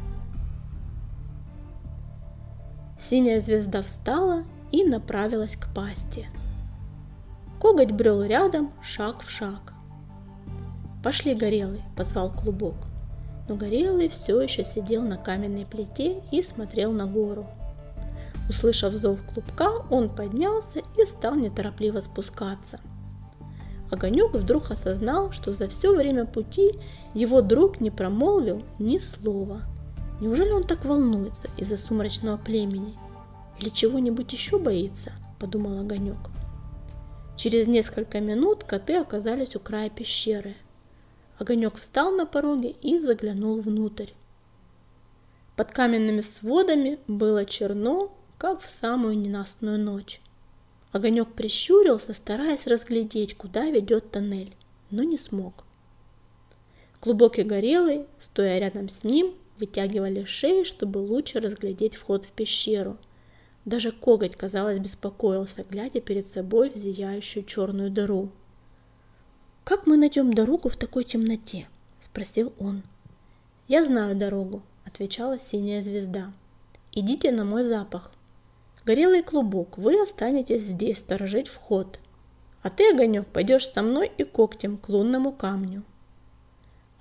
[SPEAKER 1] Синяя звезда встала и направилась к пасти. Коготь брел рядом, шаг в шаг. «Пошли, Горелый», — позвал Клубок. Но Горелый все еще сидел на каменной плите и смотрел на гору. Услышав зов Клубка, он поднялся и стал неторопливо спускаться. Огонек вдруг осознал, что за все время пути его друг не промолвил ни слова. Неужели он так волнуется из-за сумрачного племени? Или чего-нибудь еще боится? Подумал Огонек. Через несколько минут коты оказались у края пещеры. Огонек встал на пороге и заглянул внутрь. Под каменными сводами было черно, как в самую ненастную ночь. Огонек прищурился, стараясь разглядеть, куда ведет тоннель, но не смог. Клубок и Горелый, стоя рядом с ним, вытягивали шеи, чтобы лучше разглядеть вход в пещеру. Даже Коготь, казалось, беспокоился, глядя перед собой в зияющую черную дыру. «Как мы найдем дорогу в такой темноте?» – спросил он. «Я знаю дорогу», – отвечала синяя звезда. «Идите на мой запах. Горелый и Клубок, вы останетесь здесь сторожить вход. А ты, Огонек, пойдешь со мной и Когтем к лунному камню».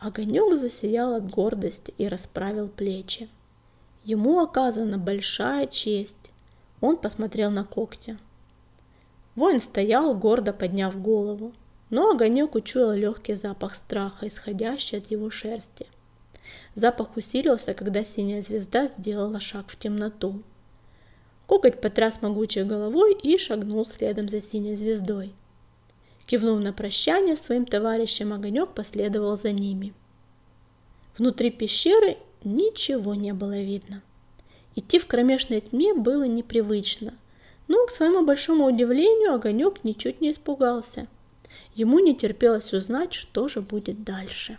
[SPEAKER 1] Огонек засиял от гордости и расправил плечи. Ему оказана большая честь. Он посмотрел на когти. Воин стоял, гордо подняв голову, но Огонек учуял легкий запах страха, исходящий от его шерсти. Запах усилился, когда синяя звезда сделала шаг в темноту. Коготь потряс могучей головой и шагнул следом за синей звездой. Кивнув на прощание своим товарищам, Огонек последовал за ними. Внутри пещеры ничего не было видно. Идти в кромешной тьме было непривычно, но, к своему большому удивлению, Огонек ничуть не испугался. Ему не терпелось узнать, что же будет дальше.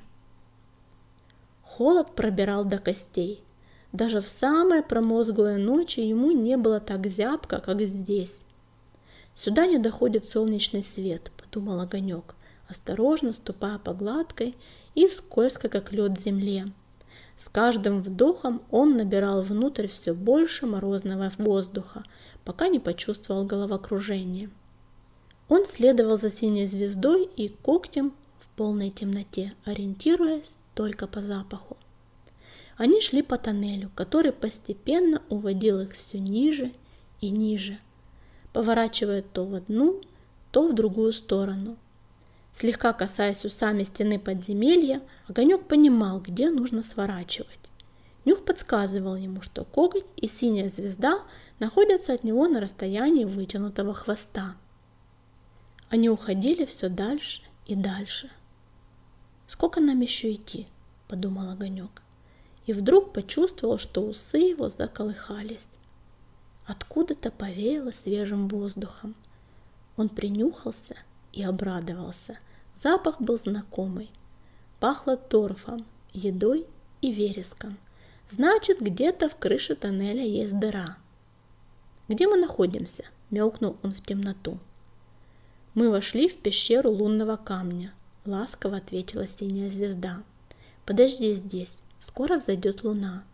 [SPEAKER 1] Холод пробирал до костей. Даже в самые промозглые ночи ему не было так зябко, как здесь. «Сюда не доходит солнечный свет», — подумал Огонек, осторожно ступая по гладкой и скользкой, как лед, земле. С каждым вдохом он набирал внутрь все больше морозного воздуха, пока не почувствовал головокружение. Он следовал за синей звездой и когтем в полной темноте, ориентируясь только по запаху. Они шли по тоннелю, который постепенно уводил их все ниже и ниже, поворачивая то в одну, то в другую сторону. Слегка касаясь усами стены подземелья, Огонек понимал, где нужно сворачивать. Нюх подсказывал ему, что коготь и синяя звезда находятся от него на расстоянии вытянутого хвоста. Они уходили все дальше и дальше. «Сколько нам еще идти?» – подумал Огонек. И вдруг почувствовал, что усы его заколыхались. Откуда-то повеяло свежим воздухом. Он принюхался и обрадовался. Запах был знакомый. Пахло торфом, едой и вереском. Значит, где-то в крыше тоннеля есть дыра. «Где мы находимся?» – мяукнул он в темноту. «Мы вошли в пещеру лунного камня», – ласково ответила синяя звезда. «Подожди здесь, скоро взойдет луна».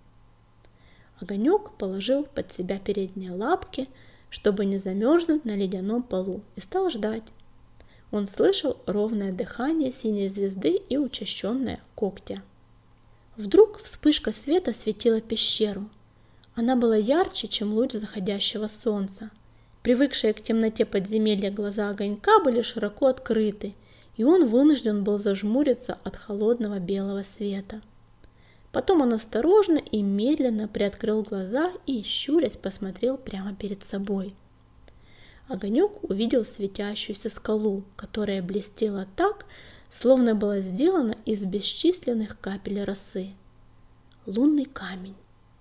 [SPEAKER 1] Огонек положил под себя передние лапки, чтобы не замерзнуть на ледяном полу, и стал ждать. Он слышал ровное дыхание синей звезды и учащенное когтя. Вдруг вспышка света осветила пещеру. Она была ярче, чем луч заходящего солнца. Привыкшие к темноте подземелья глаза Огонька были широко открыты, и он вынужден был зажмуриться от холодного белого света. Потом он осторожно и медленно приоткрыл глаза и, щурясь, посмотрел прямо перед собой. Огонек увидел светящуюся скалу, которая блестела так, словно была сделана из бесчисленных капель росы. Лунный камень.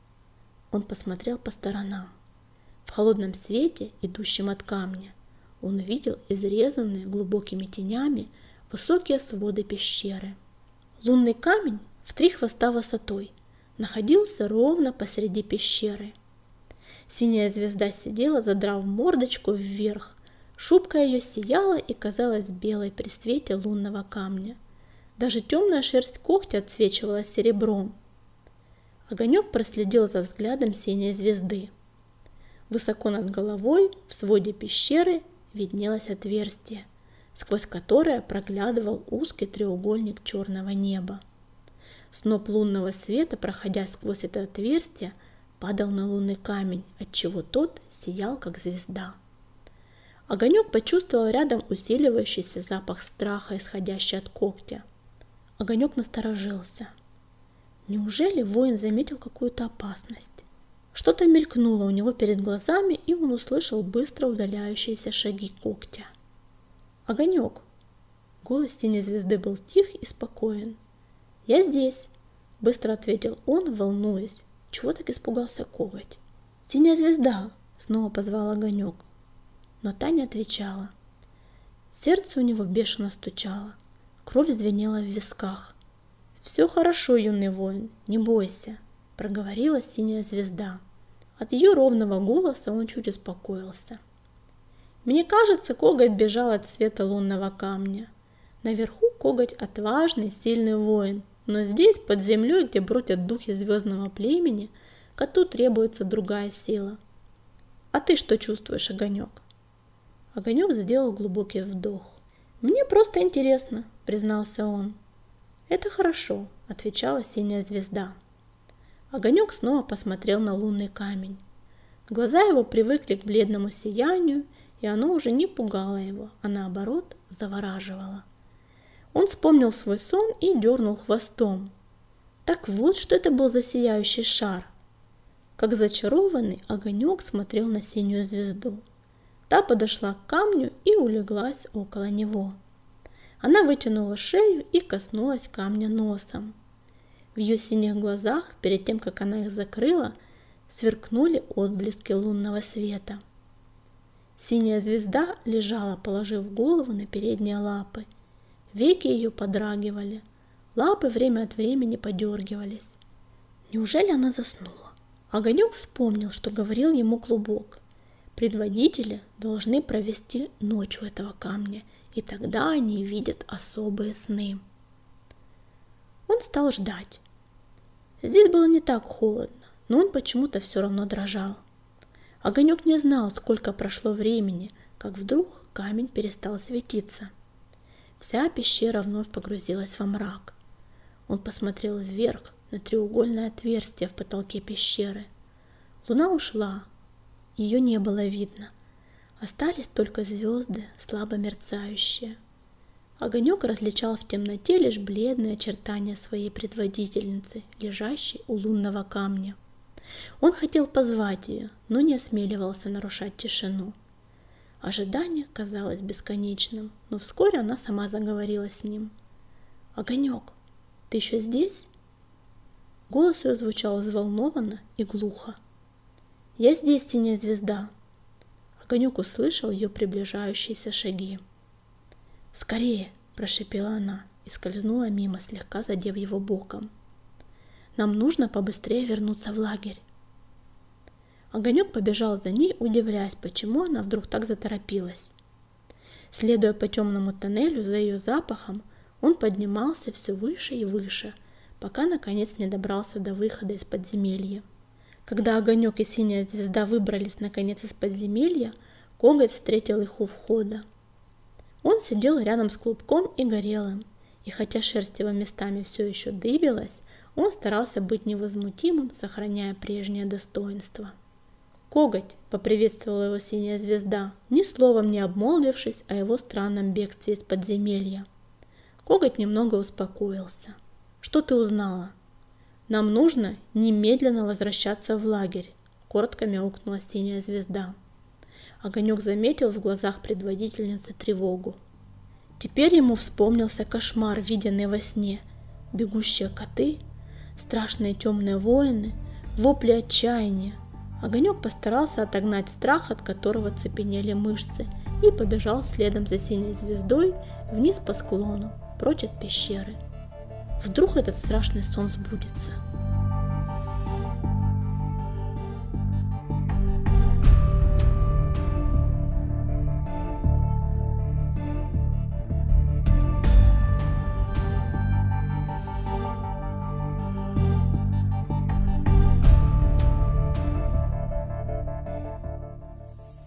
[SPEAKER 1] Он посмотрел по сторонам. В холодном свете, идущем от камня, он видел изрезанные глубокими тенями высокие своды пещеры. Лунный камень в 3 хвоста высотой находился ровно посреди пещеры. Синяя звезда сидела, задрав мордочку вверх. Шубка ее сияла и казалась белой при свете лунного камня. Даже темная шерсть когтя отсвечивала серебром. Огонек проследил за взглядом синей звезды. Высоко над головой в своде пещеры виднелось отверстие, сквозь которое проглядывал узкий треугольник черного неба. Сноп лунного света, проходя сквозь это отверстие, падал на лунный камень, отчего тот сиял, как звезда. Огонек почувствовал рядом усиливающийся запах страха, исходящий от когтя. Огонек насторожился. Неужели воин заметил какую-то опасность? Что-то мелькнуло у него перед глазами, и он услышал быстро удаляющиеся шаги когтя. «Огонек!» Голос синей звезды был тих и спокоен. «Я здесь!» – быстро ответил он, волнуясь. Чего так испугался коготь? «Синяя звезда!» – снова позвал Огонек. Но та не отвечала. Сердце у него бешено стучало, кровь звенела в висках. «Все хорошо, юный воин, не бойся!» – проговорила синяя звезда. От ее ровного голоса он чуть успокоился. Мне кажется, коготь бежал от света лунного камня. Наверху коготь отважный, сильный воин, но здесь, под землей, где бродят духи звездного племени, коту требуется другая сила. А ты что чувствуешь, Огонек? Огонек сделал глубокий вдох. Мне просто интересно, признался он. «Это хорошо», – отвечала синяя звезда. Огонек снова посмотрел на лунный камень. Глаза его привыкли к бледному сиянию, и оно уже не пугало его, а наоборот завораживало. Он вспомнил свой сон и дернул хвостом. Так вот, что это был за сияющий шар. Как зачарованный, огонек смотрел на синюю звезду. Та подошла к камню и улеглась около него. Она вытянула шею и коснулась камня носом. В ее синих глазах, перед тем, как она их закрыла, сверкнули отблески лунного света. Синяя звезда лежала, положив голову на передние лапы. Веки ее подрагивали, лапы время от времени подергивались. Неужели она заснула? Огонек вспомнил, что говорил ему Клубок. Предводители должны провести ночь у этого камня, и тогда они видят особые сны. Он стал ждать. Здесь было не так холодно, но он почему-то все равно дрожал. Огонек не знал, сколько прошло времени, как вдруг камень перестал светиться. Вся пещера вновь погрузилась во мрак. Он посмотрел вверх на треугольное отверстие в потолке пещеры. Луна ушла, ее не было видно. Остались только звезды, слабо мерцающие. Огонек различал в темноте лишь бледные очертания своей предводительницы, лежащей у лунного камня. Он хотел позвать ее, но не осмеливался нарушать тишину. Ожидание казалось бесконечным, но вскоре она сама заговорила с ним. «Огонек, ты еще здесь?» Голос ее звучал взволнованно и глухо. «Я здесь, синяя звезда!» Огонек услышал ее приближающиеся шаги. «Скорее!» – прошипела она и скользнула мимо, слегка задев его боком. «Нам нужно побыстрее вернуться в лагерь». Огонек побежал за ней, удивляясь, почему она вдруг так заторопилась. Следуя по темному тоннелю за ее запахом, он поднимался все выше и выше, пока наконец не добрался до выхода из подземелья. Когда Огонек и синяя звезда выбрались наконец из подземелья, Коготь встретил их у входа. Он сидел рядом с Клубком и Горелым, и хотя шерсть его местами все еще дыбилась, он старался быть невозмутимым, сохраняя прежнее достоинство. «Коготь!» – поприветствовала его синяя звезда, ни словом не обмолвившись о его странном бегстве из подземелья. Коготь немного успокоился. «Что ты узнала?» «Нам нужно немедленно возвращаться в лагерь», – коротко мяукнула синяя звезда. Огонек заметил в глазах предводительницы тревогу. Теперь ему вспомнился кошмар, виденный во сне. Бегущие коты, страшные темные воины, вопли отчаяния. Огонек постарался отогнать страх, от которого цепенели мышцы, и побежал следом за синей звездой вниз по склону, прочь от пещеры. Вдруг этот страшный сон сбудется.